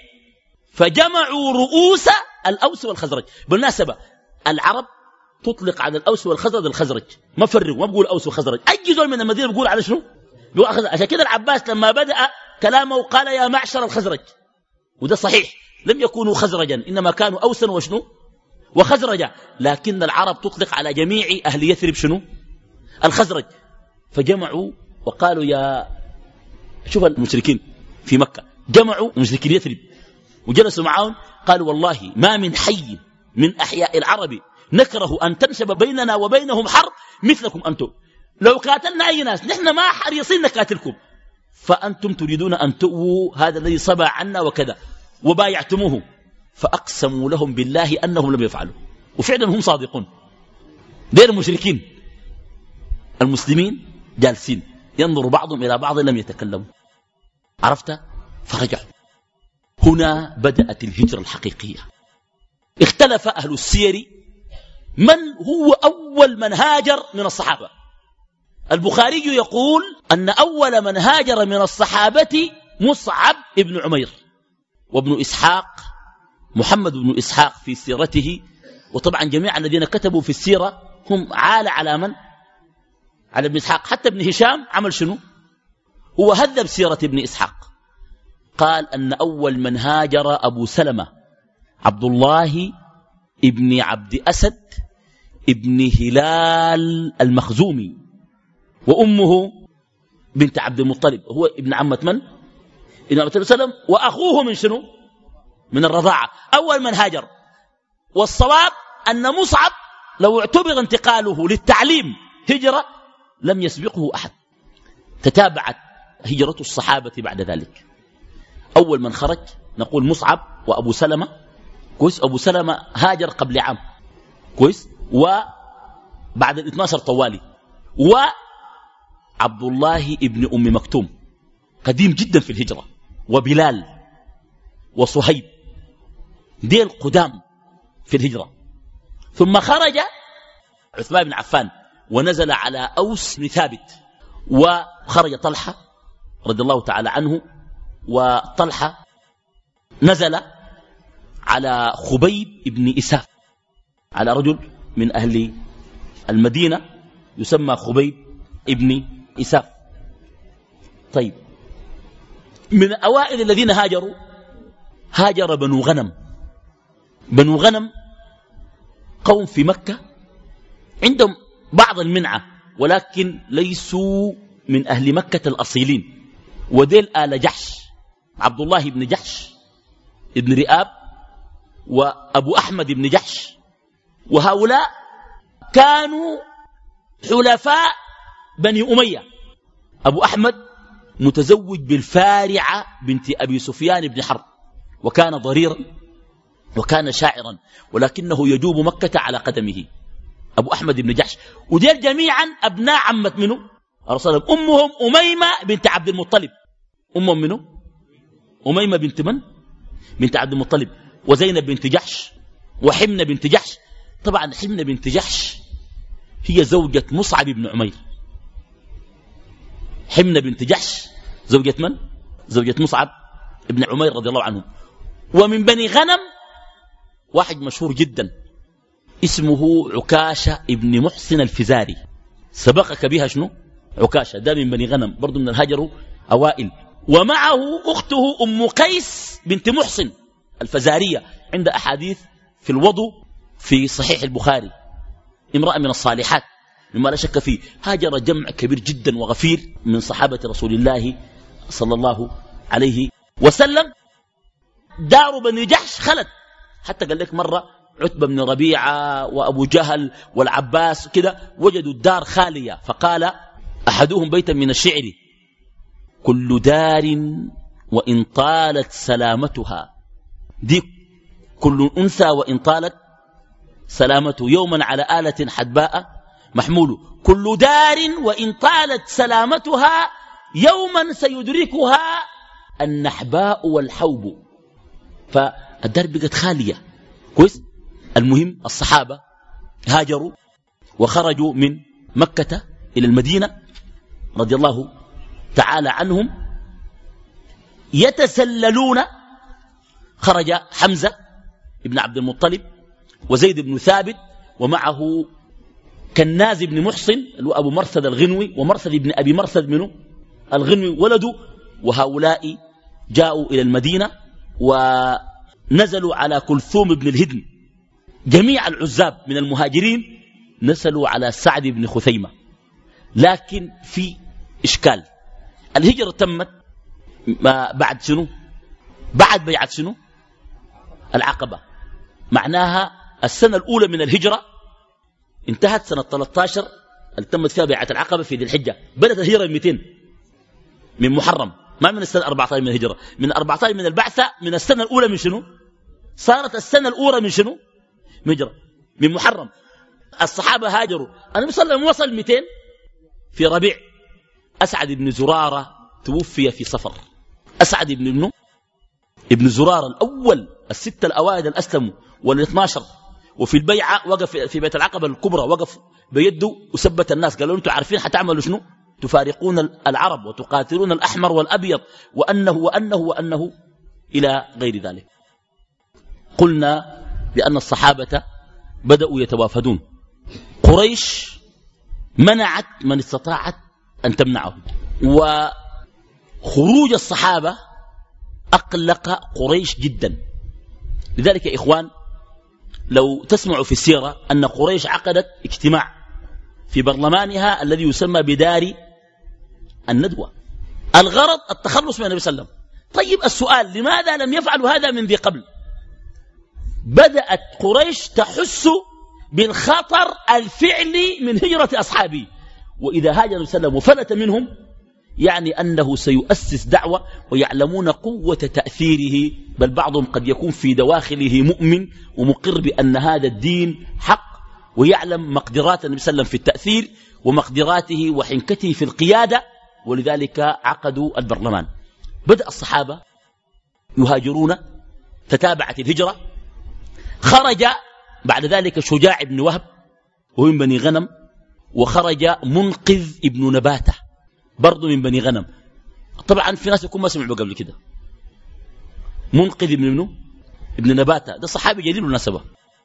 فجمعوا رؤوس الأوس والخزرج. بالمناسبة العرب تطلق على الأوس والخزرج الخزرج، ما فرقوا، ما بقول أوس وخزرج. أي زول من المدينة بقول على شنو؟ بقول أخزرج. عشان كده العباس لما بدأ كلامه قال يا معشر الخزرج، وده صحيح، لم يكونوا خزرجا، إنما كانوا أوسا وشنو وخزرجا. لكن العرب تطلق على جميع أهل يثرب شنو الخزرج. فجمعوا وقالوا يا شوف المشركين في مكة، جمعوا مشركين يثرب وجلسوا معهم، قالوا والله ما من حي من أحياء العرب نكره أن تنشب بيننا وبينهم حرب مثلكم أنتم. لو قاتلنا أي ناس نحن ما حريصين نقاتلكم، فأنتم تريدون أن تؤووا هذا الذي صبع عنا وكذا، وبايعتموه. فأقسموا لهم بالله أنهم لم يفعلوا، وفعلا هم صادقون. دير المشركين المسلمين جالسين ينظر بعضهم إلى بعض لم يتكلموا. عرفت؟ فرجعوا. هنا بدأت الهجرة الحقيقية. اختلف أهل السير من هو أول من هاجر من الصحابة. البخاري يقول أن أول من هاجر من الصحابة مصعب ابن عمير، وابن إسحاق محمد بن إسحاق في سيرته، وطبعا جميع الذين كتبوا في السيرة هم عالة على من؟ على ابن إسحاق. حتى ابن هشام عمل شنو؟ هو هذب سيرة ابن إسحاق، قال أن أول من هاجر أبو سلمة عبد الله ابن عبد أسد ابن هلال المخزومي، وأمه بنت عبد المطلب، هو ابن عمة من؟ ابن عبد السلام، وأخوه من شنو؟ من الرضاعة. أول من هاجر. والصواب أن مصعب لو اعتبر انتقاله للتعليم هجرة لم يسبقه أحد. تتابعت هجرة الصحابة بعد ذلك. أول من خرج نقول مصعب وأبو سلمة، كويس. أبو سلمة هاجر قبل عام، كويس، وبعد الاثنى عشر طوالي. وعبد الله ابن أم مكتوم قديم جدا في الهجرة، وبلال وصهيب، ديل قدام في الهجرة. ثم خرج عثمان بن عفان ونزل على أوس بن ثابت، وخرج طلحة رضي الله تعالى عنه، وطلحة نزل على خبيب بن إساف، على رجل من أهل المدينة يسمى خبيب ابن إساف. طيب، من أوائل الذين هاجروا هاجر بنو غنم. بنو غنم قوم في مكة عندهم بعض المنعة، ولكن ليسوا من أهل مكة الأصيلين. وديل آل جحش، عبد الله بن جحش ابن رئاب وأبو أحمد بن جحش، وهؤلاء كانوا حلفاء بني أمية. أبو أحمد متزوج بالفارعة بنت أبي سفيان بن حرب، وكان ضريرا وكان شاعرا، ولكنه يجوب مكة على قدمه. أبو أحمد بن جحش. وديل جميعا أبناء عمة منه الرسول. أمهم أميمة بنت عبد المطلب. أمهم منه أميمة بنت من؟ بنت عبد المطلب. وزينب بنت جحش، وحمنة بنت جحش. طبعا حمنة بنت جحش هي زوجة مصعب بن عمير. حمنة بنت جحش زوجة من؟ زوجة مصعب بن عمير رضي الله عنه. ومن بني غنم واحد مشهور جدا اسمه عكاشة ابن محسن الفزاري، سبقك بها شنو؟ عكاشة ده من بني غنم برضو من الهجر أوائل. ومعه أخته أم قيس بنت محسن الفزارية، عند أحاديث في الوضوء في صحيح البخاري، امرأة من الصالحات مما لا شك فيه. هاجر جمع كبير جدا وغفير من صحابة رسول الله صلى الله عليه وسلم. دار بني جحش خلت، حتى قال لك مرة عتبة بن ربيعة وأبو جهل والعباس كده وجدوا الدار خالية، فقال أحدهم بيتا من الشعر: كل دار وإن طالت سلامتها، دي كل أنثى وإن طالت سلامته، يوما على آلة حدباء محمول. كل دار وإن طالت سلامتها يوما سيدركها النحباء والحوب. فالدار بقت خالية، كويس. المهم الصحابة هاجروا وخرجوا من مكة إلى المدينة رضي الله تعالى عنهم يتسللون. خرج حمزة ابن عبد المطلب وزيد بن ثابت، ومعه كناز بن محصن أبو مرثد الغنوي، ومرثد بن أبي مرثد منه الغنوي ولده. وهؤلاء جاءوا إلى المدينة ونزلوا على كلثوم بن الهدم. جميع العزاب من المهاجرين نزلوا على سعد بن خثيمة. لكن في إشكال، الهجرة تمت بعد شنو؟ بعد بيعة شنو؟ العقبة. معناها السنة الأولى من الهجرة انتهت سنة ثلاثة عشر اللي تمت فيها بيعة العقبة في ذي الحجة. بدأت الهجرة مئتين من محرم، ما من السنة أربعة عشر من الهجرة، من أربعة عشر من البعثة، من السنة الأولى من شنو؟ صارت السنة الأولى من شنو؟ من هجرة من محرم. الصحابة هاجروا، النبي صلى الله عليه وسلم وصل مئتين في ربيع. أسعد بن زرارة توفي في صفر. أسعد بن ابنه ابن زرارة الأول، الستة الأوائل الأسلموا، والاثنى عشر. وفي البيعة وقف في بيت العقبة الكبرى، وقف بيده وثبت الناس، قالوا أنتم عارفين حتعملوا شنو؟ تفارقون العرب وتقاتلون الأحمر والأبيض، وأنه وأنه وأنه إلى غير ذلك. قلنا بأن الصحابة بدأوا يتوافدون. قريش منعت من استطاعت أن تمنعه، وخروج الصحابة أقلق قريش جدا. لذلك يا إخوان لو تسمعوا في السيرة أن قريش عقدت اجتماع في برلمانها الذي يسمى بدار الندوة، الغرض التخلص من النبي صلى الله عليه وسلم. طيب السؤال، لماذا لم يفعلوا هذا من ذي قبل؟ بدأت قريش تحس بالخطر الفعلي من هجرة أصحابه، وإذا هاجر النبي صلى الله عليه وسلم وفلت منهم يعني أنه سيؤسس دعوة ويعلمون قوة تأثيره، بل بعضهم قد يكون في دواخله مؤمن ومقر بأن هذا الدين حق، ويعلم مقدرات النبي صلى الله عليه وسلم في التأثير ومقدراته وحنكته في القيادة، ولذلك عقدوا البرلمان. بدأ الصحابة يهاجرون، تتابعت الهجرة. خرج بعد ذلك شجاع بن وهب وهو من بني غنم، وخرج منقذ ابن نباتة برضو من بني غنم. طبعا في ناس يكون ما سمعوا قبل كده. منقذ ابن منه ابن نباتة ده صحابي جليل بالمناسبة،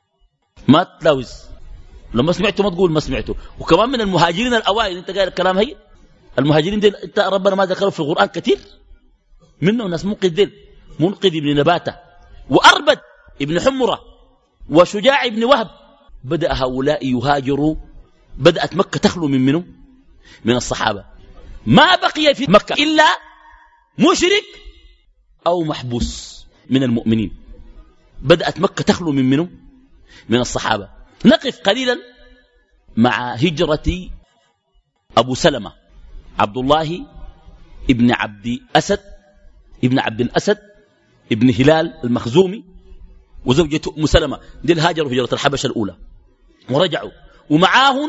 ما تلاوز، لما سمعته ما تقول ما سمعته. وكمان من المهاجرين الأوائل. انت قال الكلام هي المهاجرين دي انت ربنا ما ذكروا في القرآن كثير، منهم ناس منقذ ديل، منقذ ابن نباتة وأربد ابن حمرة وشجاع ابن وهب. بدأ هؤلاء يهاجروا، بدأت مكة تخلو من منه من الصحابة. ما بقي في مكة إلا مشرك أو محبوس من المؤمنين. بدأت مكة تخلو من منه من الصحابة. نقف قليلا مع هجرة أبو سلمة عبد الله ابن عبد أسد ابن عبد الأسد ابن هلال المخزومي وزوجته أم سلمة. دي الهاجروا هجرة الحبشة الأولى ورجعوا، ومعاهم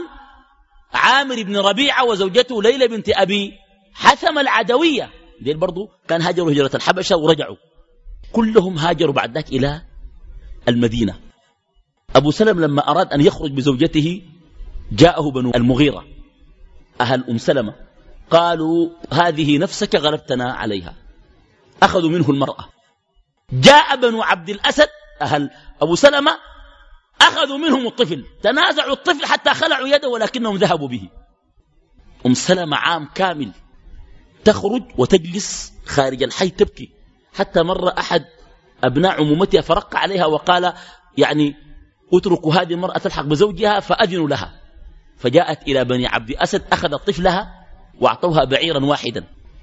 عامر بن ربيعة وزوجته ليلى بنت أبي حثم العدوية. دي برضو كان هاجروا هجرة الحبشة ورجعوا، كلهم هاجروا بعد ذلك إلى المدينة. أبو سلم لما أراد أن يخرج بزوجته جاءه بنو المغيرة أهل أم سلمة، قالوا هذه نفسك غلبتنا عليها، أخذوا منه المرأة. جاء بنو عبد الأسد أهل أبو سلمة أخذوا منهم الطفل، تنازعوا الطفل حتى خلعوا يده ولكنهم ذهبوا به. أم سلمة عام كامل تخرج وتجلس خارج الحي تبكي، حتى مر أحد أبناء عمومتها فرق عليها وقال يعني اتركوا هذه المرأة تلحق بزوجها فأذنوا لها. فجاءت إلى بني عبد أسد، أخذت طفلها وأعطوها بعيرا واحدا،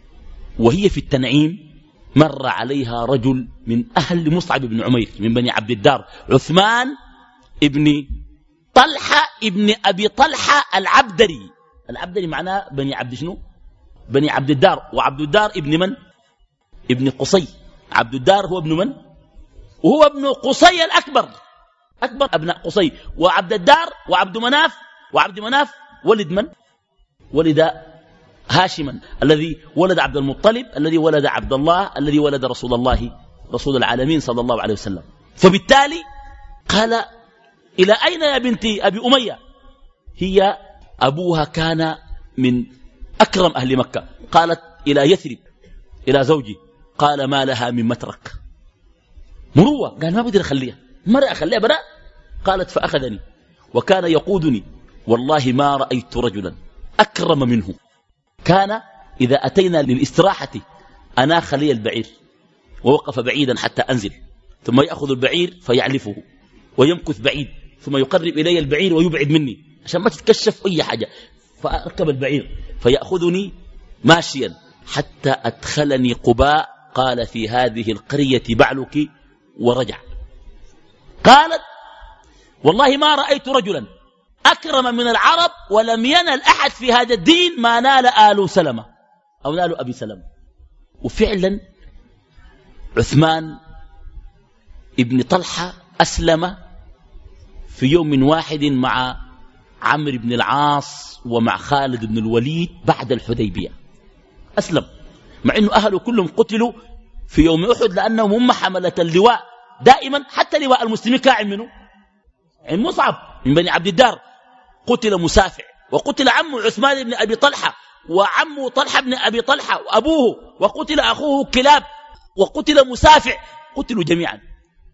وهي في التنعيم مر عليها رجل من أهل مصعب بن عمير من بني عبد الدار، عثمان ابن طلحة ابن أبي طلحة العبدري. العبدري معناه بني عبد شنو؟ بني عبد الدار. وعبد الدار ابن من؟ ابن قصي. عبد الدار هو ابن من؟ وهو ابن قصي الأكبر، أكبر أبناء قصي. وعبد الدار وعبد مناف، وعبد مناف ولد من؟ ولد هاشما الذي ولد عبد المطلب الذي ولد عبد الله الذي ولد رسول الله رسول العالمين صلى الله عليه وسلم. فبالتالي قال إلى أين يا بنتي أبي أمية؟ هي أبوها كان من أكرم أهل مكة. قالت إلى يثرب إلى زوجي. قال ما لها من مترك، مروة. قال ما بدي أخليها، مرة أخليها برا. قالت فأخذني وكان يقودني، والله ما رأيت رجلا أكرم منه. كان إذا أتينا للاستراحة أناخ لي البعير ووقف بعيدا حتى أنزل، ثم يأخذ البعير فيعلفه ويمكث بعيد، ثم يقرب إلي البعير ويبعد مني عشان ما تتكشف أي حاجة. فأركب البعير فيأخذني ماشيا حتى أدخلني قباء. قال في هذه القرية بعلك ورجع. قالت والله ما رأيت رجلا أكرم من العرب ولم ينل أحد في هذا الدين ما نال آل سلمة أو نال أبي سلمة. وفعلا عثمان ابن طلحة أسلم في يوم واحد مع عمرو بن العاص ومع خالد بن الوليد بعد الحديبية. أسلم مع أنه أهله كلهم قتلوا في يوم أحد، لأنهم هم حملة اللواء دائما. حتى لواء المسلمين كاعم منه عن مصعب من بني عبد الدار. قتل مسافع، وقتل عمه عثمان بن أبي طلحة، وعمه طلحة بن أبي طلحة وأبوه، وقتل أخوه كلاب، وقتل مسافع، قتلوا جميعا.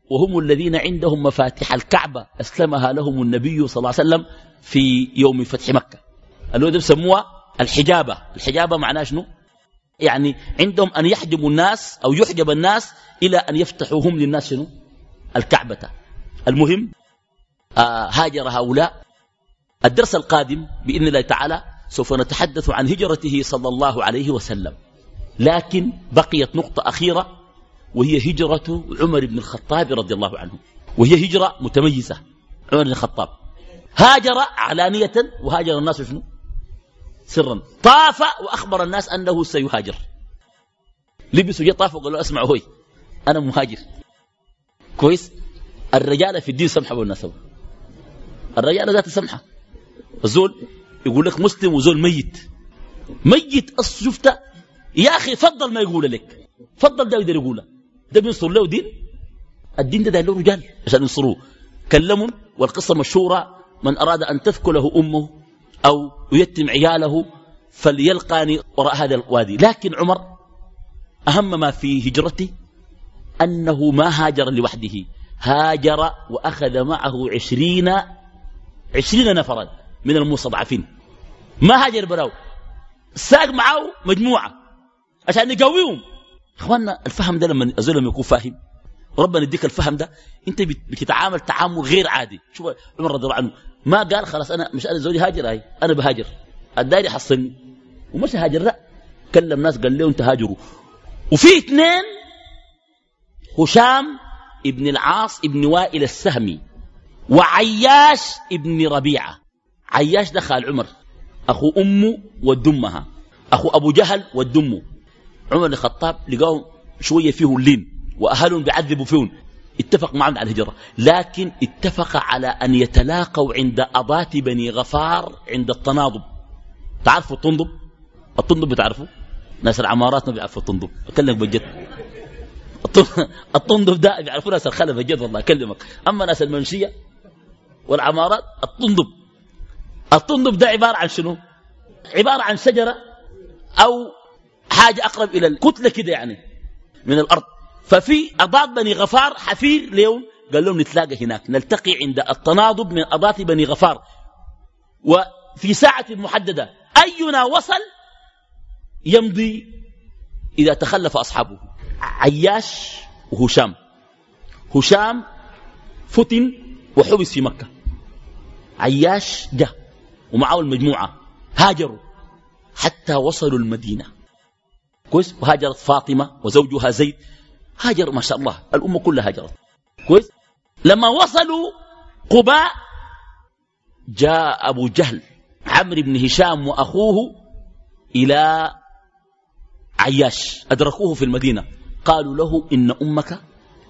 وهم الذين عندهم مفاتيح الكعبة أسلمها لهم النبي صلى الله عليه وسلم في يوم فتح مكة. اللي بسموها الحجابة. الحجابة معناها شنو؟ يعني عندهم أن يحجبوا الناس أو يحجب الناس إلى أن يفتحوا هم للناس شنو؟ الكعبة. المهم آه هاجر هؤلاء. الدرس القادم بإذن الله تعالى سوف نتحدث عن هجرته صلى الله عليه وسلم، لكن بقيت نقطة أخيرة وهي هجرة عمر بن الخطاب رضي الله عنه، وهي هجرة متميزة. عمر بن الخطاب هاجر علانية وهاجر الناس شنو؟ سرا. طاف وأخبر الناس أنه سيهاجر. لبسوا جاء طاف وقالوا اسمعوا هوي أنا مهاجر. كويس. الرجال في الدين سمحة والنسب. الرجال ذات سمحة. الزول يقول لك مسلم وزول ميت ميت أصل شفته يا أخي فضل ما يقول لك، فضل ده يقدر يقوله. ده بينصر له دين. الدين ده ده له رجال عشان ينصروه. كلمهم والقصة مشهورة: من أراد أن تثكله أمه أو يتم عياله فليلقاني وراء هذا الوادي. لكن عمر أهم ما في هجرته أنه ما هاجر لوحده، هاجر وأخذ معه عشرين عشرين نفرا من المستضعفين. ما هاجر براو، ساق معه مجموعة عشان يقويهم. إخواننا الفهم ده لما أزول يكون فاهم ربنا يديك الفهم ده، انت بتتعامل تعامل غير عادي. شوف عمر رضي الله عنه ما قال خلاص انا مش انا زوجي هاجر، هاي انا بهاجر الداير حصلني ومش هاجر. لا، كلم ناس قال لهم تهاجروا. وفي اثنين: هشام ابن العاص ابن وائل السهمي وعياش ابن ربيعة. عياش دخل عمر اخو امه ودمها، اخو ابو جهل ودمه. عمر بن الخطاب لقاهم شويه فيه اللين وأهلهم بيعذبوا فيهم، اتفق معهم على الهجرة، لكن اتفق على أن يتلاقوا عند أضات بني غفار عند التناضب. تعرفوا التنضب؟ التنضب بتعرفوا؟ ناس العمارات ما بيعرفوا التنضب. أكلمك بجد. التنضب ده بيعرفوا ناس الخلف بجد والله أكلمك. أما ناس المنشية والعمارات التنضب. التنضب ده عبارة عن شنو؟ عبارة عن شجرة أو حاجة أقرب إلى الكتلة كده يعني من الأرض. ففي أضاط بني غفار حفير ليوم قال لهم نتلاقى هناك، نلتقي عند التناضب من أضاط بني غفار، وفي ساعة محددة أينا وصل يمضي إذا تخلف أصحابه. عياش وهشام. هشام فتن وحبس في مكة. عياش جاء ومعه المجموعة هاجروا حتى وصلوا المدينة. كويس. وهاجرت فاطمة وزوجها زيد، هاجر ما شاء الله الأمة كلها هاجرت. كويس. لما وصلوا قباء جاء أبو جهل عمرو بن هشام وأخوه إلى عياش، أدركوه في المدينة، قالوا له إن أمك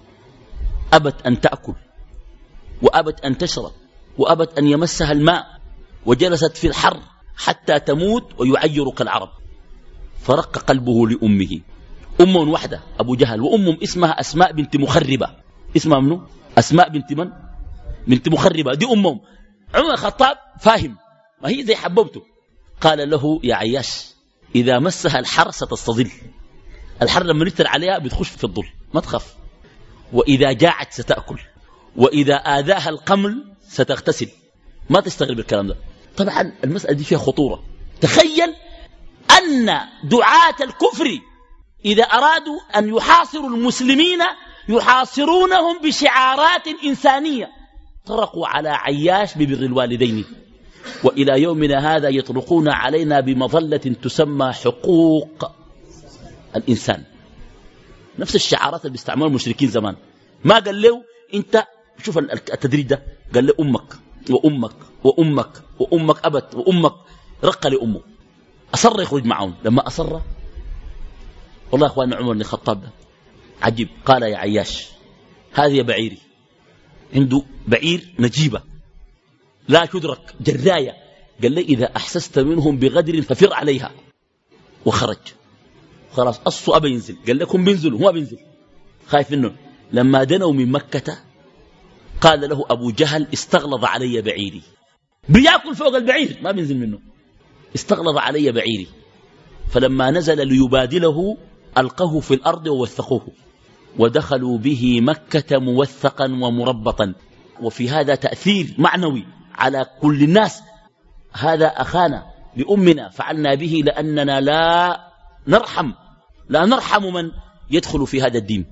أبت أن تأكل وأبت أن تشرب وأبت أن يمسها الماء وجلست في الحر حتى تموت ويعيرك العرب. فرق قلبه لأمه. أم واحدة أبو جهل، وأم اسمها أسماء بنت مخربة. اسمها منو؟ أسماء بنت من؟ بنت مخربة. دي أمهم. عمر الخطاب فاهم، ما هي زي حبوبته. قال له يا عياش إذا مسها الحر ستستظل. الحر لما نتر عليها بتخش في الظل ما تخاف. وإذا جاعت ستأكل، وإذا آذاها القمل ستغتسل. ما تستغرب الكلام ده. طبعا المسألة دي فيها خطورة. تخيل أن دعاة الكفر إذا أرادوا أن يحاصروا المسلمين يحاصرونهم بشعارات إنسانية. طرقوا على عياش ببر الوالدين، وإلى يومنا هذا يطرقون علينا بمظلة تسمى حقوق الإنسان. نفس الشعارات اللي بيستعملوا المشركين زمان. ما قال له أنت شوف التدريج ده، قال له أمك وأمك وأمك وأمك أبت وأمك، رق لأمه. أصر يخرج معهم. لما أصر والله يا أخوان عمر بن الخطاب ده عجيب. قال يا عياش هذه بعيري، عنده بعير نجيبة لا تدرك جراية. قال لي إذا أحسست منهم بغدر ففر عليها. وخرج خلاص أصوا أبا ينزل. قال لكم بينزلوا، هو بينزل خايف منه. لما دنوا من مكة قال له أبو جهل استغلظ علي بعيري. بيأكل فوق البعير ما بينزل منه. استغلظ علي بعيري. فلما نزل ليبادله ألقه في الأرض ووثقوه. ودخلوا به مكة موثقا ومربطا. وفي هذا تأثير معنوي على كل الناس. هذا أخانا لأمنا فعلنا به لأننا لا نرحم لا نرحم من يدخل في هذا الدين.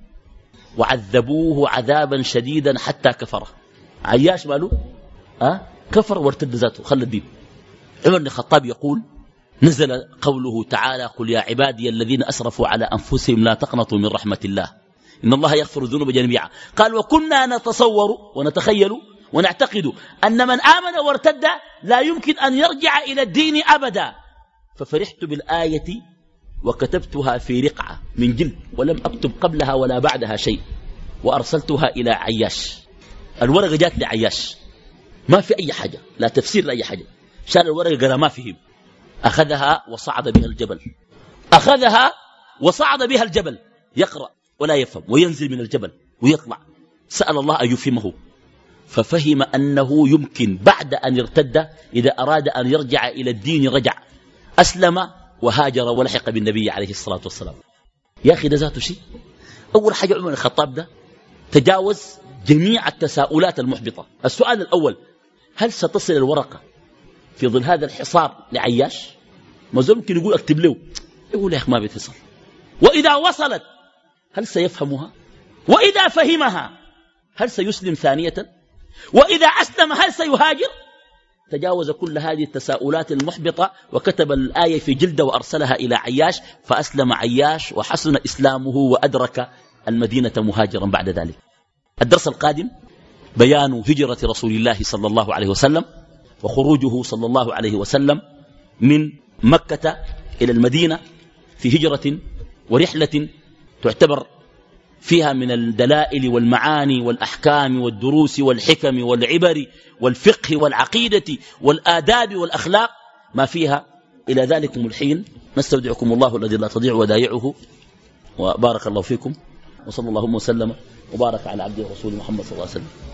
وعذبوه عذابا شديدا حتى كفر. عياش ماله أه؟ كفر وارتد ذاته خلى الدين. عمر بن الخطاب يقول نزل قوله تعالى قل يا عبادي الذين أسرفوا على أنفسهم لا تقنطوا من رحمة الله إن الله يغفر الذنوب جميعا. قال وكنا نتصور ونتخيل ونعتقد أن من آمن وارتد لا يمكن أن يرجع إلى الدين أبدا. ففرحت بالآية وكتبتها في رقعة من جلد ولم أكتب قبلها ولا بعدها شيء وأرسلتها إلى عياش. الورقة جات لعياش ما في أي حاجة لا تفسير لأي حاجة. شال الورقة قال ما فيهم. أخذها وصعد بها الجبل أخذها وصعد بها الجبل يقرأ ولا يفهم وينزل من الجبل ويطلع. سأل الله أن يفهمه ففهم أنه يمكن بعد أن يرتد إذا أراد أن يرجع إلى الدين رجع. أسلم وهاجر ولحق بالنبي عليه الصلاة والسلام. يا أخي ده ذاته شيء. أول حاجة عمر الخطاب ده تجاوز جميع التساؤلات المحبطة. السؤال الأول هل ستصل الورقة في ظل هذا الحصار لعياش؟ ما زال ممكن يقول أكتب له يقول يا أخي ما بيتصل. وإذا وصلت هل سيفهمها؟ وإذا فهمها هل سيسلم ثانية؟ وإذا أسلم هل سيهاجر؟ تجاوز كل هذه التساؤلات المحبطة وكتب الآية في جلده وأرسلها إلى عياش فأسلم عياش وحسن إسلامه وأدرك المدينة مهاجرا بعد ذلك. الدرس القادم بيان هجرة رسول الله صلى الله عليه وسلم وخروجه صلى الله عليه وسلم من مكة إلى المدينة في هجرة ورحلة تعتبر فيها من الدلائل والمعاني والأحكام والدروس والحكم والعبر والفقه والعقيدة والآداب والأخلاق ما فيها. إلى ذلكم الحين نستودعكم الله الذي لا تضيع ودائعه وبارك الله فيكم وصلى الله وسلم وبارك على عبده ورسوله محمد صلى الله عليه وسلم.